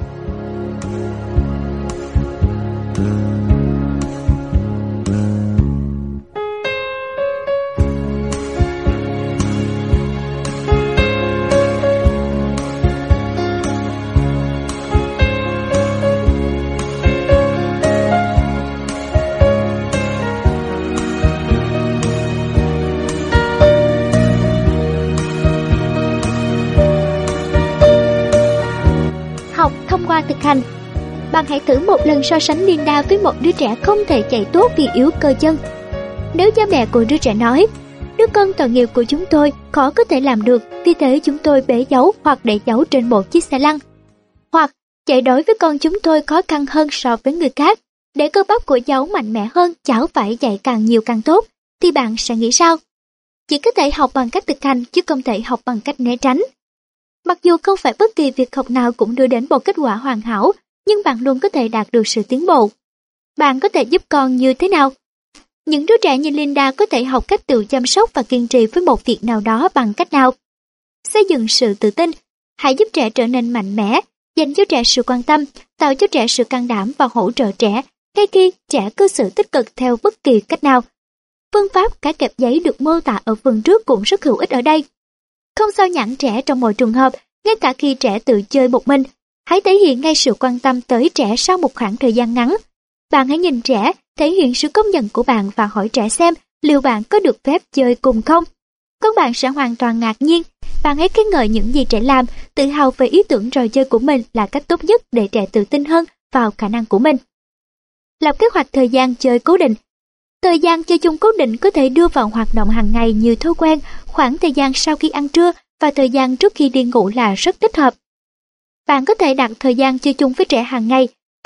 Thông qua thực hành, bạn hãy thử một lần so sánh Linda với một đứa trẻ không thể chạy tốt vì yếu cơ chân. Nếu cha mẹ của đứa trẻ nói, đứa con tội nghiệp của chúng tôi khó có thể làm được, vì thế chúng tôi bế cháu hoặc để cháu trên một chiếc xe lăn, hoặc chạy đối với con chúng tôi khó khăn hơn so với người khác, để cơ bắp của cháu mạnh mẽ hơn, cháu phải chạy càng nhiều càng tốt, thì bạn sẽ nghĩ sao? Chỉ có thể học bằng cách thực hành, chứ không thể học bằng cách né tránh. Mặc dù không phải bất kỳ việc học nào cũng đưa đến một kết quả hoàn hảo, nhưng bạn luôn có thể đạt được sự tiến bộ. Bạn có thể giúp con như thế nào? Những đứa trẻ như Linda có thể học cách tự chăm sóc và kiên trì với một việc nào đó bằng cách nào? Xây dựng sự tự tin. Hãy giúp trẻ trở nên mạnh mẽ, dành cho trẻ sự quan tâm, tạo cho trẻ sự can đảm và hỗ trợ trẻ ngay khi trẻ cư xử tích cực theo bất kỳ cách nào. Phương pháp cái kẹp giấy được mô tả ở phần trước cũng rất hữu ích ở đây. Không sao nhãng trẻ trong mọi trường hợp, ngay cả khi trẻ tự chơi một mình. Hãy thể hiện ngay sự quan tâm tới trẻ sau một khoảng thời gian ngắn. Bạn hãy nhìn trẻ, thể hiện sự công nhận của bạn và hỏi trẻ xem liệu bạn có được phép chơi cùng không. Con bạn sẽ hoàn toàn ngạc nhiên. Bạn hãy khen ngợi những gì trẻ làm, tự hào về ý tưởng trò chơi của mình là cách tốt nhất để trẻ tự tin hơn vào khả năng của mình. Lập kế hoạch thời gian chơi cố định. Thời gian chơi chung cố định có thể đưa vào hoạt động hàng ngày như thói quen, khoảng thời gian sau khi ăn trưa và thời gian trước khi đi ngủ là rất thích hợp. Bạn có thể đặt thời gian chơi chung với trẻ hàng ngày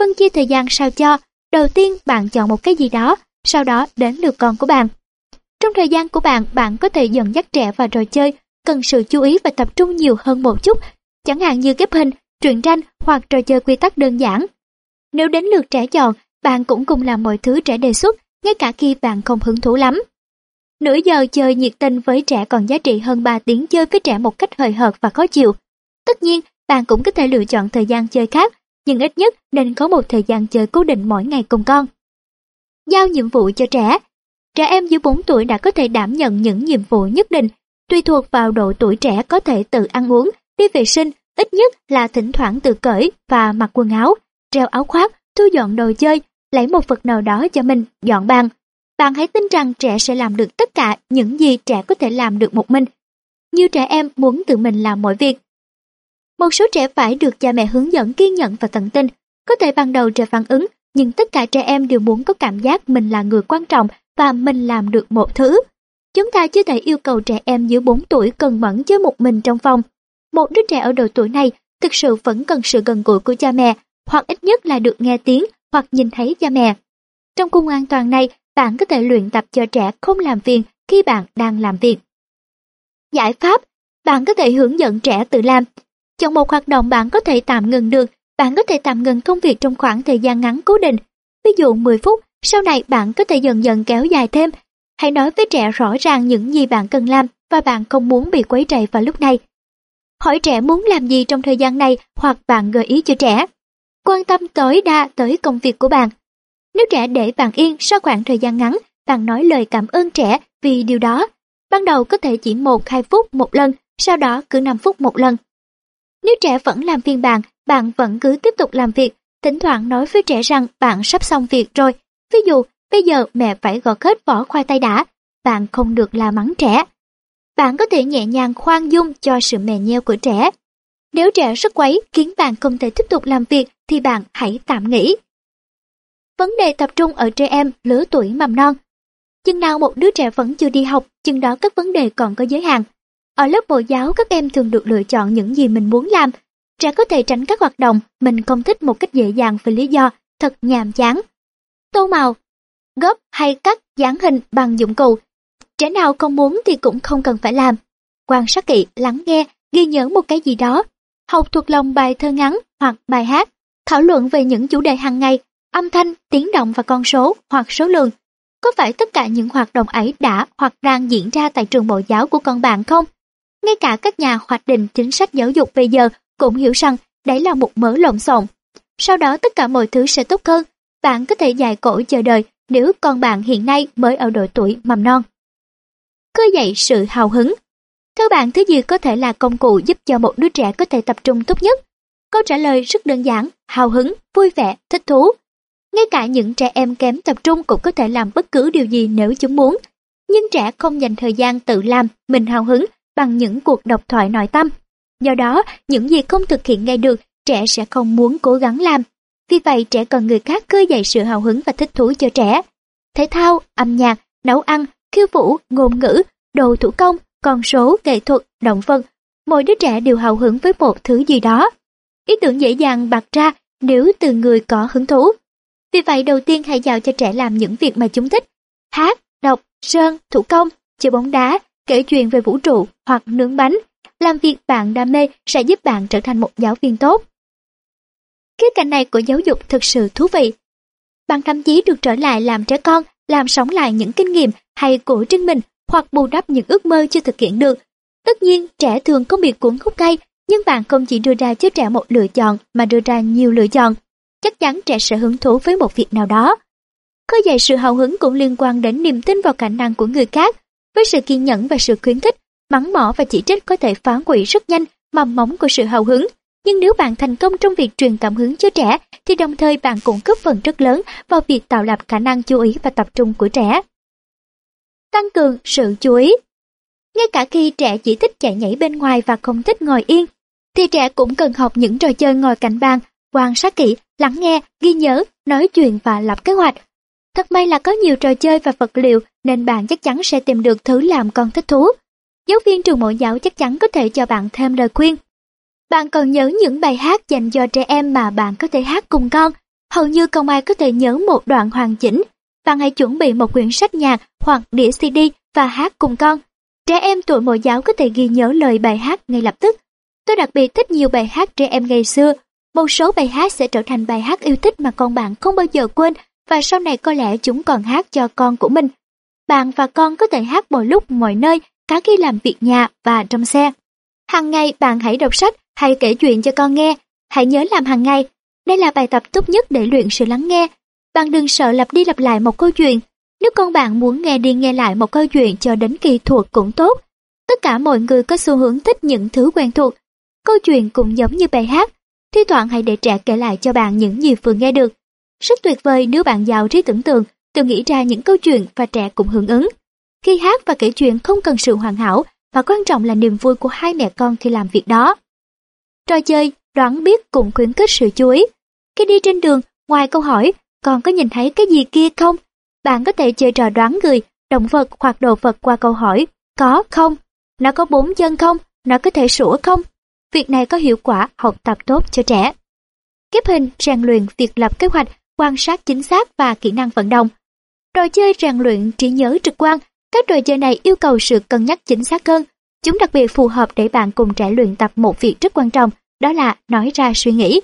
Phân chia thời gian sao cho, đầu tiên bạn chọn một cái gì đó, sau đó đến lượt con của bạn. Trong thời gian của bạn, bạn có thể dẫn dắt trẻ vào trò chơi, cần sự chú ý và tập trung nhiều hơn một chút, chẳng hạn như ghép hình, truyện tranh hoặc trò chơi quy tắc đơn giản. Nếu đến lượt trẻ chọn, bạn cũng cùng làm mọi thứ trẻ đề xuất, ngay cả khi bạn không hứng thú lắm. Nửa giờ chơi nhiệt tình với trẻ còn giá trị hơn ba tiếng chơi với trẻ một cách hời hợt và khó chịu. Tất nhiên, bạn cũng có thể lựa chọn thời gian chơi khác, nhưng ít nhất nên có một thời gian chơi cố định mỗi ngày cùng con. Giao nhiệm vụ cho trẻ. Trẻ em dưới bốn tuổi đã có thể đảm nhận những nhiệm vụ nhất định, tùy thuộc vào độ tuổi trẻ có thể tự ăn uống, đi vệ sinh, ít nhất là thỉnh thoảng tự cởi và mặc quần áo, treo áo khoác, thu dọn đồ chơi, lấy một vật nào đó cho mình, dọn bàn. Bạn hãy tin rằng trẻ sẽ làm được tất cả những gì trẻ có thể làm được một mình. Nhiều trẻ em muốn tự mình làm mọi việc. Một số trẻ phải được cha mẹ hướng dẫn kiên nhẫn và tận tình. Có thể ban đầu trẻ phản ứng, nhưng tất cả trẻ em đều muốn có cảm giác mình là người quan trọng và mình làm được một thứ. Chúng ta chưa thể yêu cầu trẻ em dưới bốn tuổi cần mẫn chơi một mình trong phòng. Một đứa trẻ ở độ tuổi này thực sự vẫn cần sự gần gũi của cha mẹ, hoặc ít nhất là được nghe tiếng hoặc nhìn thấy cha mẹ. Trong khung an toàn này, bạn có thể luyện tập cho trẻ không làm phiền khi bạn đang làm việc. Giải pháp, bạn có thể hướng dẫn trẻ tự làm. Chọn một hoạt động bạn có thể tạm ngừng được, bạn có thể tạm ngừng công việc trong khoảng thời gian ngắn cố định. Ví dụ mười phút, sau này bạn có thể dần dần kéo dài thêm. Hãy nói với trẻ rõ ràng những gì bạn cần làm và bạn không muốn bị quấy rầy vào lúc này. Hỏi trẻ muốn làm gì trong thời gian này hoặc bạn gợi ý cho trẻ. Quan tâm tối đa tới công việc của bạn. Nếu trẻ để bạn yên sau khoảng thời gian ngắn, bạn nói lời cảm ơn trẻ vì điều đó. Ban đầu có thể chỉ một hai phút một lần, sau đó cứ năm phút một lần. Nếu trẻ vẫn làm phiền bạn, bạn vẫn cứ tiếp tục làm việc, thỉnh thoảng nói với trẻ rằng bạn sắp xong việc rồi. Ví dụ, bây giờ mẹ phải gọt hết vỏ khoai tây đã, bạn không được la mắng trẻ. Bạn có thể nhẹ nhàng khoan dung cho sự mè nheo của trẻ. Nếu trẻ rất quấy khiến bạn không thể tiếp tục làm việc thì bạn hãy tạm nghỉ. Vấn đề tập trung ở trẻ em lứa tuổi mầm non. Chừng nào một đứa trẻ vẫn chưa đi học, chừng đó các vấn đề còn có giới hạn. Ở lớp mẫu giáo, các em thường được lựa chọn những gì mình muốn làm. Trẻ có thể tránh các hoạt động mình không thích một cách dễ dàng vì lý do thật nhàm chán. Tô màu, gấp hay cắt dán hình bằng dụng cụ. Trẻ nào không muốn thì cũng không cần phải làm. Quan sát kỹ, lắng nghe, ghi nhớ một cái gì đó. Học thuộc lòng bài thơ ngắn hoặc bài hát. Thảo luận về những chủ đề hàng ngày, âm thanh, tiếng động và con số hoặc số lượng. Có phải tất cả những hoạt động ấy đã hoặc đang diễn ra tại trường mẫu giáo của con bạn không? Ngay cả các nhà hoạch định chính sách giáo dục bây giờ cũng hiểu rằng đấy là một mớ lộn xộn. Sau đó tất cả mọi thứ sẽ tốt hơn. Bạn có thể dài cổ chờ đợi nếu con bạn hiện nay mới ở độ tuổi mầm non. Khơi dậy sự hào hứng. Theo bạn, thứ gì có thể là công cụ giúp cho một đứa trẻ có thể tập trung tốt nhất? Câu trả lời rất đơn giản, hào hứng, vui vẻ, thích thú. Ngay cả những trẻ em kém tập trung cũng có thể làm bất cứ điều gì nếu chúng muốn. Nhưng trẻ không dành thời gian tự làm mình hào hứng bằng những cuộc độc thoại nội tâm. Do đó, những gì không thực hiện ngay được, trẻ sẽ không muốn cố gắng làm. Vì vậy, trẻ cần người khác khơi dậy sự hào hứng và thích thú cho trẻ. Thể thao, âm nhạc, nấu ăn, khiêu vũ, ngôn ngữ, đồ thủ công, con số, nghệ thuật, động vật. Mỗi đứa trẻ đều hào hứng với một thứ gì đó. Ý tưởng dễ dàng bật ra nếu từ người có hứng thú. Vì vậy, đầu tiên hãy dạo cho trẻ làm những việc mà chúng thích. Hát, đọc, sơn, thủ công, chơi bóng đá, kể chuyện về vũ trụ hoặc nướng bánh. Làm việc bạn đam mê sẽ giúp bạn trở thành một giáo viên tốt. Khía cạnh này của giáo dục thực sự thú vị. Bạn thậm chí được trở lại làm trẻ con, làm sống lại những kinh nghiệm hay cổ trinh mình hoặc bù đắp những ước mơ chưa thực hiện được. Tất nhiên, trẻ thường không bị cuốn hút ngay, nhưng bạn không chỉ đưa ra cho trẻ một lựa chọn mà đưa ra nhiều lựa chọn. Chắc chắn trẻ sẽ hứng thú với một việc nào đó. Khơi dậy sự hào hứng cũng liên quan đến niềm tin vào khả năng của người khác. Với sự kiên nhẫn và sự khuyến khích, mắng mỏ và chỉ trích có thể phá hủy rất nhanh mầm mống của sự hào hứng. Nhưng nếu bạn thành công trong việc truyền cảm hứng cho trẻ, thì đồng thời bạn cũng góp phần rất lớn vào việc tạo lập khả năng chú ý và tập trung của trẻ. Tăng cường sự chú ý. Ngay cả khi trẻ chỉ thích chạy nhảy bên ngoài và không thích ngồi yên, thì trẻ cũng cần học những trò chơi ngồi cạnh bàn, quan sát kỹ, lắng nghe, ghi nhớ, nói chuyện và lập kế hoạch. Thật may là có nhiều trò chơi và vật liệu nên bạn chắc chắn sẽ tìm được thứ làm con thích thú. Giáo viên trường mẫu giáo chắc chắn có thể cho bạn thêm lời khuyên. Bạn còn nhớ những bài hát dành cho trẻ em mà bạn có thể hát cùng con, Hầu như không ai có thể nhớ một đoạn hoàn chỉnh. Bạn hãy chuẩn bị một quyển sách nhạc hoặc đĩa xê đê và hát cùng con. Trẻ em tuổi mẫu giáo có thể ghi nhớ lời bài hát ngay lập tức. Tôi đặc biệt thích nhiều bài hát trẻ em ngày xưa. Một số bài hát sẽ trở thành bài hát yêu thích mà con bạn không bao giờ quên, và sau này có lẽ chúng còn hát cho con của mình. Bạn và con có thể hát mọi lúc mọi nơi, cả khi làm việc nhà và trong xe. Hàng ngày bạn hãy đọc sách hay kể chuyện cho con nghe. Hãy nhớ làm hàng ngày. Đây là bài tập tốt nhất để luyện sự lắng nghe. Bạn đừng sợ lặp đi lặp lại một câu chuyện. Nếu con bạn muốn nghe đi nghe lại một câu chuyện cho đến khi thuộc cũng tốt. Tất cả mọi người có xu hướng thích những thứ quen thuộc. Câu chuyện cũng giống như bài hát. Thi thoảng hãy để trẻ kể lại cho bạn những gì vừa nghe được. Rất tuyệt vời nếu bạn giàu trí tưởng tượng, tự nghĩ ra những câu chuyện và trẻ cũng hưởng ứng. Khi hát và kể chuyện không cần sự hoàn hảo, và quan trọng là niềm vui của hai mẹ con khi làm việc đó. Trò chơi, đoán biết cũng khuyến khích sự chú ý. Khi đi trên đường, ngoài câu hỏi, con có nhìn thấy cái gì kia không? Bạn có thể chơi trò đoán người, động vật hoặc đồ vật qua câu hỏi, có không? Nó có bốn chân không? Nó có thể sủa không? Việc này có hiệu quả học tập tốt cho trẻ. Ghép hình rèn luyện việc lập kế hoạch, quan sát chính xác và kỹ năng vận động. Trò chơi rèn luyện trí nhớ trực quan. Các trò chơi này yêu cầu sự cân nhắc chính xác hơn. Chúng đặc biệt phù hợp để bạn cùng trẻ luyện tập một việc rất quan trọng, đó là nói ra suy nghĩ.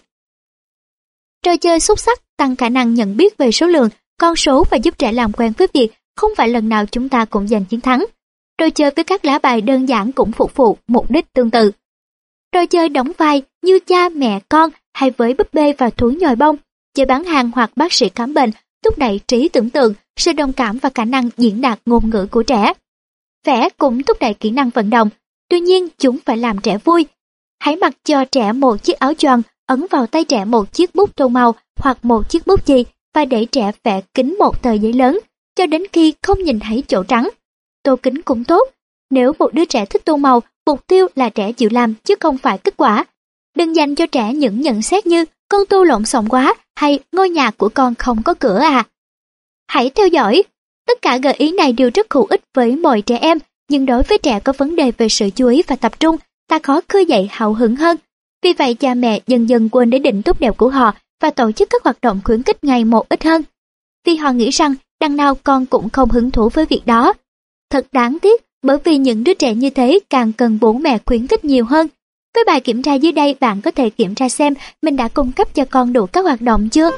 Trò chơi xúc xắc tăng khả năng nhận biết về số lượng, con số và giúp trẻ làm quen với việc không phải lần nào chúng ta cũng giành chiến thắng. Trò chơi với các lá bài đơn giản cũng phục vụ mục đích tương tự. Trò chơi đóng vai như cha, mẹ, con hay với búp bê và thú nhồi bông, chơi bán hàng hoặc bác sĩ khám bệnh, thúc đẩy trí tưởng tượng, sự đồng cảm và khả năng diễn đạt ngôn ngữ của trẻ. Vẽ cũng thúc đẩy kỹ năng vận động, tuy nhiên chúng phải làm trẻ vui. Hãy mặc cho trẻ một chiếc áo choàng, ấn vào tay trẻ một chiếc bút tô màu hoặc một chiếc bút chì và để trẻ vẽ kín một tờ giấy lớn cho đến khi không nhìn thấy chỗ trắng. Tô kính cũng tốt. Nếu một đứa trẻ thích tô màu, mục tiêu là trẻ chịu làm chứ không phải kết quả. Đừng dành cho trẻ những nhận xét như con tô lộn xộn quá hay ngôi nhà của con không có cửa à. Hãy theo dõi. Tất cả gợi ý này đều rất hữu ích với mọi trẻ em, nhưng đối với trẻ có vấn đề về sự chú ý và tập trung, ta khó khơi dậy hào hứng hơn. Vì vậy cha mẹ dần dần quên ý định tốt đẹp của họ và tổ chức các hoạt động khuyến khích ngày một ít hơn. Vì họ nghĩ rằng đằng nào con cũng không hứng thú với việc đó. Thật đáng tiếc, bởi vì những đứa trẻ như thế càng cần bố mẹ khuyến khích nhiều hơn. Với bài kiểm tra dưới đây, bạn có thể kiểm tra xem mình đã cung cấp cho con đủ các hoạt động chưa.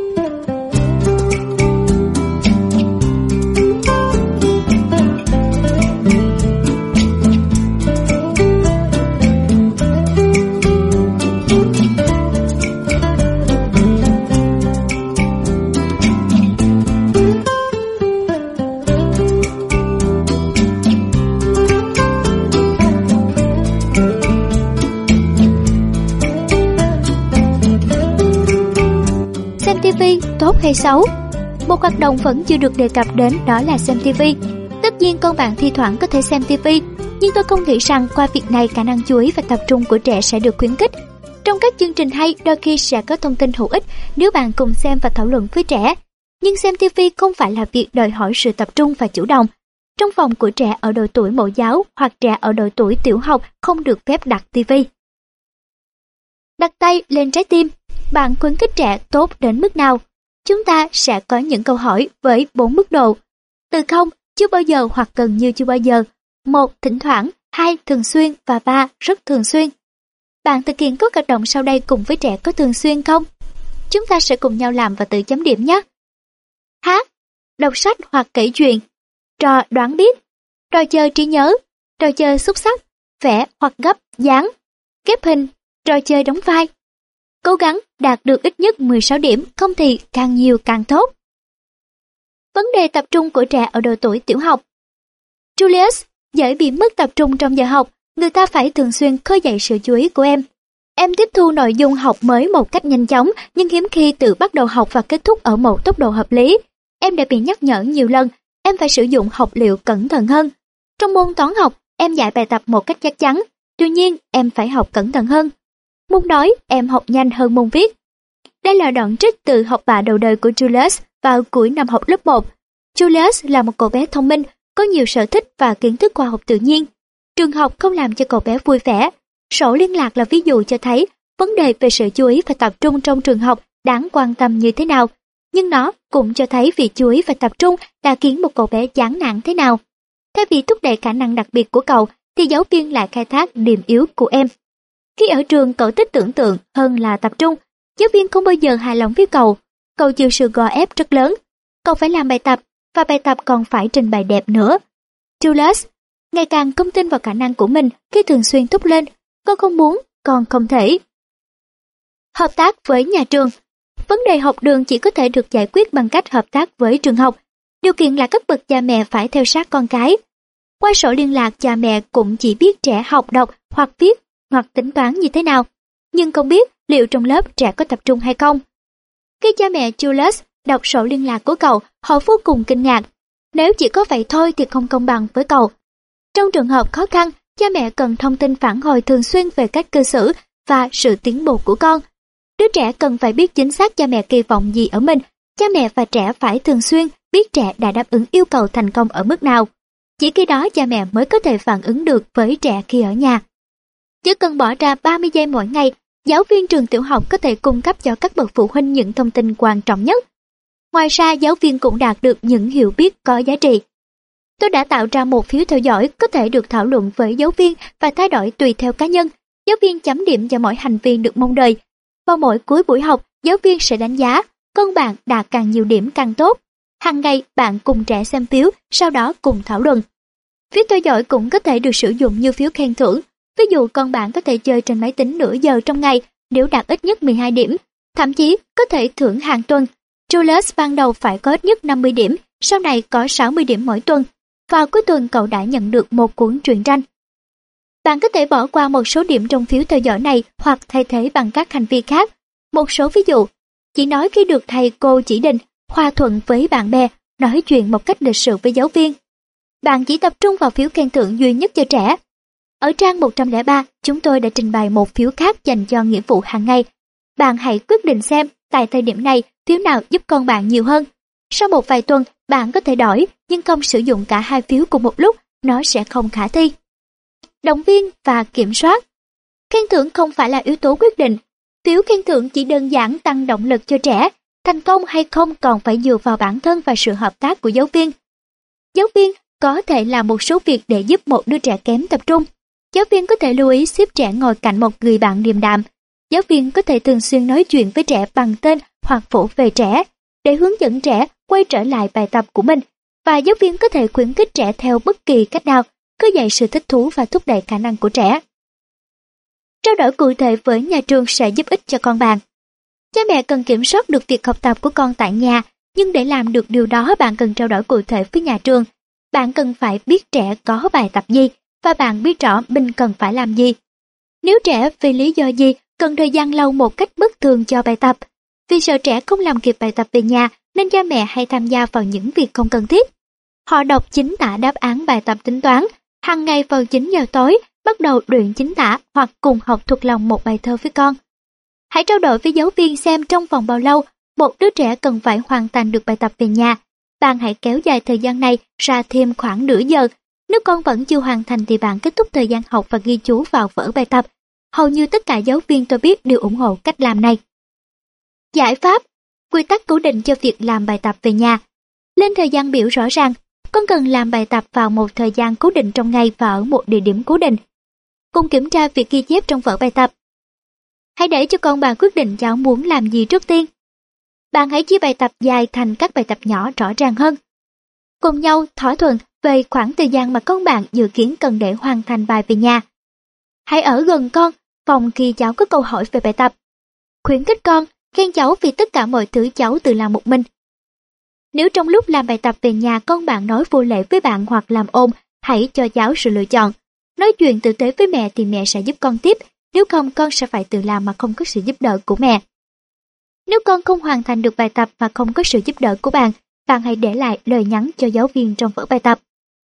Tốt hay xấu? Một hoạt động vẫn chưa được đề cập đến, đó là xem ti vi. Tất nhiên con bạn thi thoảng có thể xem ti vi, nhưng tôi không nghĩ rằng qua việc này khả năng chú ý và tập trung của trẻ sẽ được khuyến khích. Trong các chương trình hay, đôi khi sẽ có thông tin hữu ích nếu bạn cùng xem và thảo luận với trẻ. Nhưng xem ti vi không phải là việc đòi hỏi sự tập trung và chủ động. Trong phòng của trẻ ở độ tuổi mẫu giáo hoặc trẻ ở độ tuổi tiểu học không được phép đặt ti vi. Đặt tay lên trái tim. Bạn khuyến khích trẻ tốt đến mức nào? Chúng ta sẽ có những câu hỏi với bốn mức độ. Từ không, chưa bao giờ hoặc gần như chưa bao giờ. Một, thỉnh thoảng. Hai, thường xuyên. Và ba, rất thường xuyên. Bạn thực hiện các hoạt động sau đây cùng với trẻ có thường xuyên không? Chúng ta sẽ cùng nhau làm và tự chấm điểm nhé. Hát, đọc sách hoặc kể chuyện. Trò đoán biết. Trò chơi trí nhớ. Trò chơi xúc xắc. Vẽ hoặc gấp, dán. Ghép hình. Trò chơi đóng vai. Cố gắng đạt được ít nhất mười sáu điểm, không thì càng nhiều càng tốt. Vấn đề tập trung của trẻ ở độ tuổi tiểu học. Julius dễ bị mất tập trung trong giờ học, người ta phải thường xuyên khơi dậy sự chú ý của em. Em tiếp thu nội dung học mới một cách nhanh chóng, nhưng hiếm khi tự bắt đầu học và kết thúc ở một tốc độ hợp lý. Em đã bị nhắc nhở nhiều lần, em phải sử dụng học liệu cẩn thận hơn. Trong môn toán học, em dạy bài tập một cách chắc chắn, tuy nhiên em phải học cẩn thận hơn. Môn nói, em học nhanh hơn môn viết. Đây là đoạn trích từ học bạ đầu đời của Julius vào cuối năm học lớp một. Julius là một cậu bé thông minh, có nhiều sở thích và kiến thức khoa học tự nhiên. Trường học không làm cho cậu bé vui vẻ. Sổ liên lạc là ví dụ cho thấy vấn đề về sự chú ý và tập trung trong trường học đáng quan tâm như thế nào, nhưng nó cũng cho thấy việc chú ý và tập trung đã khiến một cậu bé chán nản thế nào. Thay vì thúc đẩy khả năng đặc biệt của cậu, thì giáo viên lại khai thác điểm yếu của em. Khi ở trường, cậu thích tưởng tượng hơn là tập trung. Giáo viên không bao giờ hài lòng với cậu. Cậu chịu sự gò ép rất lớn. Cậu phải làm bài tập, và bài tập còn phải trình bày đẹp nữa. Julius ngày càng không tin vào khả năng của mình khi thường xuyên thúc lên, con không muốn, con không thể. Hợp tác với nhà trường. Vấn đề học đường chỉ có thể được giải quyết bằng cách hợp tác với trường học. Điều kiện là các bậc cha mẹ phải theo sát con cái. Qua sổ liên lạc, cha mẹ cũng chỉ biết trẻ học đọc hoặc viết hoặc tính toán như thế nào, nhưng không biết liệu trong lớp trẻ có tập trung hay không. Khi cha mẹ Julius đọc sổ liên lạc của cậu, họ vô cùng kinh ngạc. Nếu chỉ có vậy thôi thì không công bằng với cậu. Trong trường hợp khó khăn, cha mẹ cần thông tin phản hồi thường xuyên về cách cư xử và sự tiến bộ của con. Đứa trẻ cần phải biết chính xác cha mẹ kỳ vọng gì ở mình. Cha mẹ và trẻ phải thường xuyên biết trẻ đã đáp ứng yêu cầu thành công ở mức nào. Chỉ khi đó cha mẹ mới có thể phản ứng được với trẻ khi ở nhà. Chỉ cần bỏ ra ba mươi giây mỗi ngày, giáo viên trường tiểu học có thể cung cấp cho các bậc phụ huynh những thông tin quan trọng nhất. Ngoài ra, giáo viên cũng đạt được những hiểu biết có giá trị. Tôi đã tạo ra một phiếu theo dõi có thể được thảo luận với giáo viên và thay đổi tùy theo cá nhân. Giáo viên chấm điểm cho mỗi hành vi được mong đợi. Vào mỗi cuối buổi học, giáo viên sẽ đánh giá con bạn đạt càng nhiều điểm càng tốt. Hàng ngày bạn cùng trẻ xem phiếu, sau đó cùng thảo luận. Phiếu theo dõi cũng có thể được sử dụng như phiếu khen thưởng. Ví dụ con bạn có thể chơi trên máy tính nửa giờ trong ngày nếu đạt ít nhất mười hai điểm, thậm chí có thể thưởng hàng tuần. Julius ban đầu phải có ít nhất năm mươi điểm, sau này có sáu mươi điểm mỗi tuần. Vào cuối tuần cậu đã nhận được một cuốn truyện tranh. Bạn có thể bỏ qua một số điểm trong phiếu theo dõi này hoặc thay thế bằng các hành vi khác. Một số ví dụ: chỉ nói khi được thầy cô chỉ định, hòa thuận với bạn bè, nói chuyện một cách lịch sự với giáo viên. Bạn chỉ tập trung vào phiếu khen thưởng duy nhất cho trẻ. Ở trang một trăm lẻ ba, chúng tôi đã trình bày một phiếu khác dành cho nghĩa vụ hàng ngày. Bạn hãy quyết định xem tại thời điểm này phiếu nào giúp con bạn nhiều hơn. Sau một vài tuần, bạn có thể đổi, nhưng không sử dụng cả hai phiếu cùng một lúc, nó sẽ không khả thi. Động viên và kiểm soát. Khen thưởng không phải là yếu tố quyết định. Phiếu khen thưởng chỉ đơn giản tăng động lực cho trẻ. Thành công hay không còn phải dựa vào bản thân và sự hợp tác của giáo viên. Giáo viên có thể làm một số việc để giúp một đứa trẻ kém tập trung. Giáo viên có thể lưu ý xếp trẻ ngồi cạnh một người bạn điềm đạm. Giáo viên có thể thường xuyên nói chuyện với trẻ bằng tên hoặc phổ về trẻ để hướng dẫn trẻ quay trở lại bài tập của mình. Và giáo viên có thể khuyến khích trẻ theo bất kỳ cách nào, khơi dậy sự thích thú và thúc đẩy khả năng của trẻ. Trao đổi cụ thể với nhà trường sẽ giúp ích cho con bạn. Cha mẹ cần kiểm soát được việc học tập của con tại nhà, nhưng để làm được điều đó bạn cần trao đổi cụ thể với nhà trường. Bạn cần phải biết trẻ có bài tập gì và bạn biết rõ mình cần phải làm gì. Nếu trẻ vì lý do gì cần thời gian lâu một cách bất thường cho bài tập, vì sợ trẻ không làm kịp bài tập về nhà nên cha mẹ hay tham gia vào những việc không cần thiết. Họ đọc chính tả đáp án bài tập tính toán, hàng ngày vào chín giờ tối bắt đầu luyện chính tả hoặc cùng học thuộc lòng một bài thơ với con. Hãy trao đổi với giáo viên xem trong vòng bao lâu một đứa trẻ cần phải hoàn thành được bài tập về nhà. Bạn hãy kéo dài thời gian này ra thêm khoảng nửa giờ. Nếu con vẫn chưa hoàn thành thì bạn kết thúc thời gian học và ghi chú vào vở bài tập. Hầu như tất cả giáo viên tôi biết đều ủng hộ cách làm này. Giải pháp: quy tắc cố định cho việc làm bài tập về nhà. Lên thời gian biểu rõ ràng. Con cần làm bài tập vào một thời gian cố định trong ngày và ở một địa điểm cố định. Cùng kiểm tra việc ghi chép trong vở bài tập. Hãy để cho con bạn quyết định cháu muốn làm gì trước tiên. Bạn hãy chia bài tập dài thành các bài tập nhỏ rõ ràng hơn. Cùng nhau thỏa thuận về khoảng thời gian mà con bạn dự kiến cần để hoàn thành bài về nhà. Hãy ở gần con phòng khi cháu có câu hỏi về bài tập. Khuyến khích con, khen cháu vì tất cả mọi thứ cháu tự làm một mình. Nếu trong lúc làm bài tập về nhà con bạn nói vô lễ với bạn hoặc làm ồn, hãy cho cháu sự lựa chọn. Nói chuyện tử tế với mẹ thì mẹ sẽ giúp con tiếp, nếu không con sẽ phải tự làm mà không có sự giúp đỡ của mẹ. Nếu con không hoàn thành được bài tập mà không có sự giúp đỡ của bạn, bạn hãy để lại lời nhắn cho giáo viên trong vở bài tập.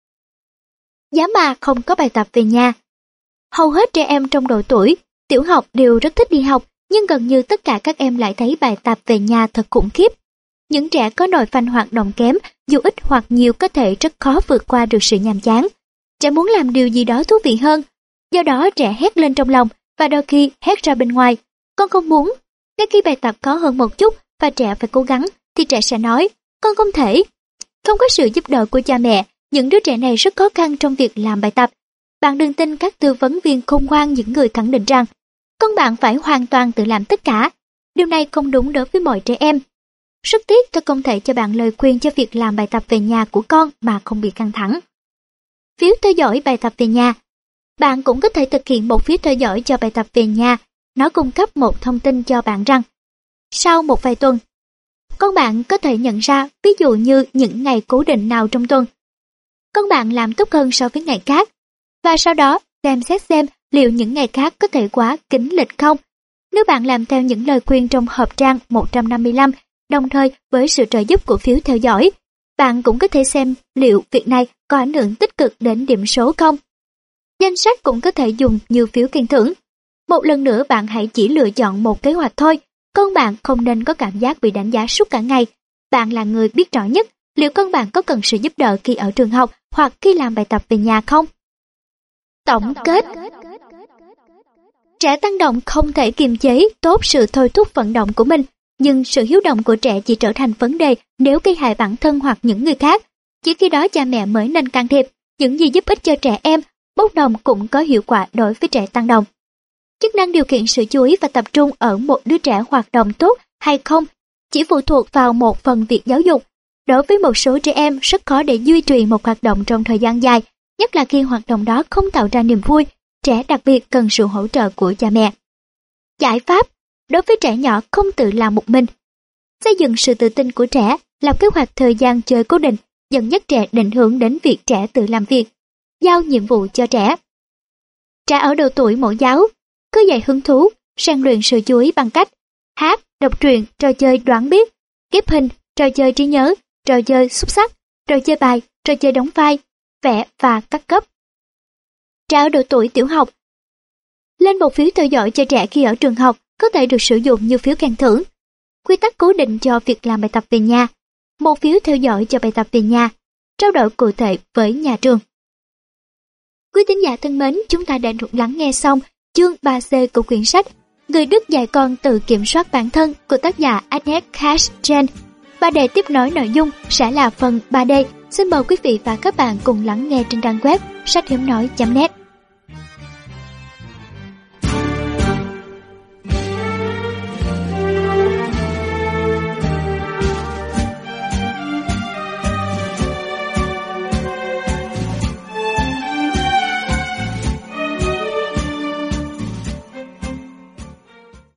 Giá mà không có bài tập về nhà. Hầu hết trẻ em trong độ tuổi tiểu học đều rất thích đi học, nhưng gần như tất cả các em lại thấy bài tập về nhà thật khủng khiếp. Những trẻ có nội phanh hoạt động kém, dù ít hoặc nhiều có thể rất khó vượt qua được sự nhàm chán. Trẻ muốn làm điều gì đó thú vị hơn, do đó trẻ hét lên trong lòng và đôi khi hét ra bên ngoài. Con không muốn, Ngay khi bài tập khó hơn một chút và trẻ phải cố gắng, thì trẻ sẽ nói, con không thể. Không có sự giúp đỡ của cha mẹ, những đứa trẻ này rất khó khăn trong việc làm bài tập. Bạn đừng tin các tư vấn viên khôn ngoan, những người khẳng định rằng con bạn phải hoàn toàn tự làm tất cả. Điều này không đúng đối với mọi trẻ em. Rất tiếc tôi không thể cho bạn lời khuyên cho việc làm bài tập về nhà của con mà không bị căng thẳng. Phiếu theo dõi bài tập về nhà. Bạn cũng có thể thực hiện một phiếu theo dõi cho bài tập về nhà. Nó cung cấp một thông tin cho bạn rằng sau một vài tuần, con bạn có thể nhận ra, ví dụ như những ngày cố định nào trong tuần, con bạn làm tốt hơn so với ngày khác, và sau đó xem xét xem liệu những ngày khác có thể quá kín lịch không. Nếu bạn làm theo những lời khuyên trong hộp trang một trăm năm mươi lăm, đồng thời với sự trợ giúp của phiếu theo dõi, bạn cũng có thể xem liệu việc này có ảnh hưởng tích cực đến điểm số không. Danh sách cũng có thể dùng như phiếu khen thưởng. Một lần nữa bạn hãy chỉ lựa chọn một kế hoạch thôi. Con bạn không nên có cảm giác bị đánh giá suốt cả ngày. Bạn là người biết rõ nhất liệu con bạn có cần sự giúp đỡ khi ở trường học hoặc khi làm bài tập về nhà không. Tổng kết. Trẻ tăng động không thể kiềm chế tốt sự thôi thúc vận động của mình, nhưng sự hiếu động của trẻ chỉ trở thành vấn đề nếu gây hại bản thân hoặc những người khác. Chỉ khi đó cha mẹ mới nên can thiệp. Những gì giúp ích cho trẻ em, bốc đồng cũng có hiệu quả đối với trẻ tăng động. Chức năng điều khiển sự chú ý và tập trung ở một đứa trẻ hoạt động tốt hay không chỉ phụ thuộc vào một phần việc giáo dục. Đối với một số trẻ em rất khó để duy trì một hoạt động trong thời gian dài, nhất là khi hoạt động đó không tạo ra niềm vui. Trẻ đặc biệt cần sự hỗ trợ của cha mẹ. Giải pháp đối với trẻ nhỏ không tự làm một mình. Xây dựng sự tự tin của trẻ, lập kế hoạch thời gian chơi cố định, dẫn dắt trẻ định hướng đến việc trẻ tự làm việc. Giao nhiệm vụ cho trẻ. Trẻ ở độ tuổi mẫu giáo, cứ dạy hứng thú, rèn luyện sự chú ý bằng cách hát, đọc truyện, trò chơi đoán biết, ghép hình, trò chơi trí nhớ, trò chơi xúc xắc, trò chơi bài, trò chơi đóng vai, vẽ và cắt cấp. Trẻ ở độ tuổi tiểu học, lên một phiếu theo dõi cho trẻ khi ở trường học có thể được sử dụng như phiếu khen thưởng. Quy tắc cố định cho việc làm bài tập về nhà, một phiếu theo dõi cho bài tập về nhà, trao đổi cụ thể với nhà trường. Quý thính giả thân mến, chúng ta đã được lắng nghe xong chương ba C của quyển sách Người Đức dạy con tự kiểm soát bản thân của tác giả Agnes Cashgen. Và để tiếp nối nội dung sẽ là phần ba D. Xin mời quý vị và các bạn cùng lắng nghe trên trang web sách hiếm nói chấm net.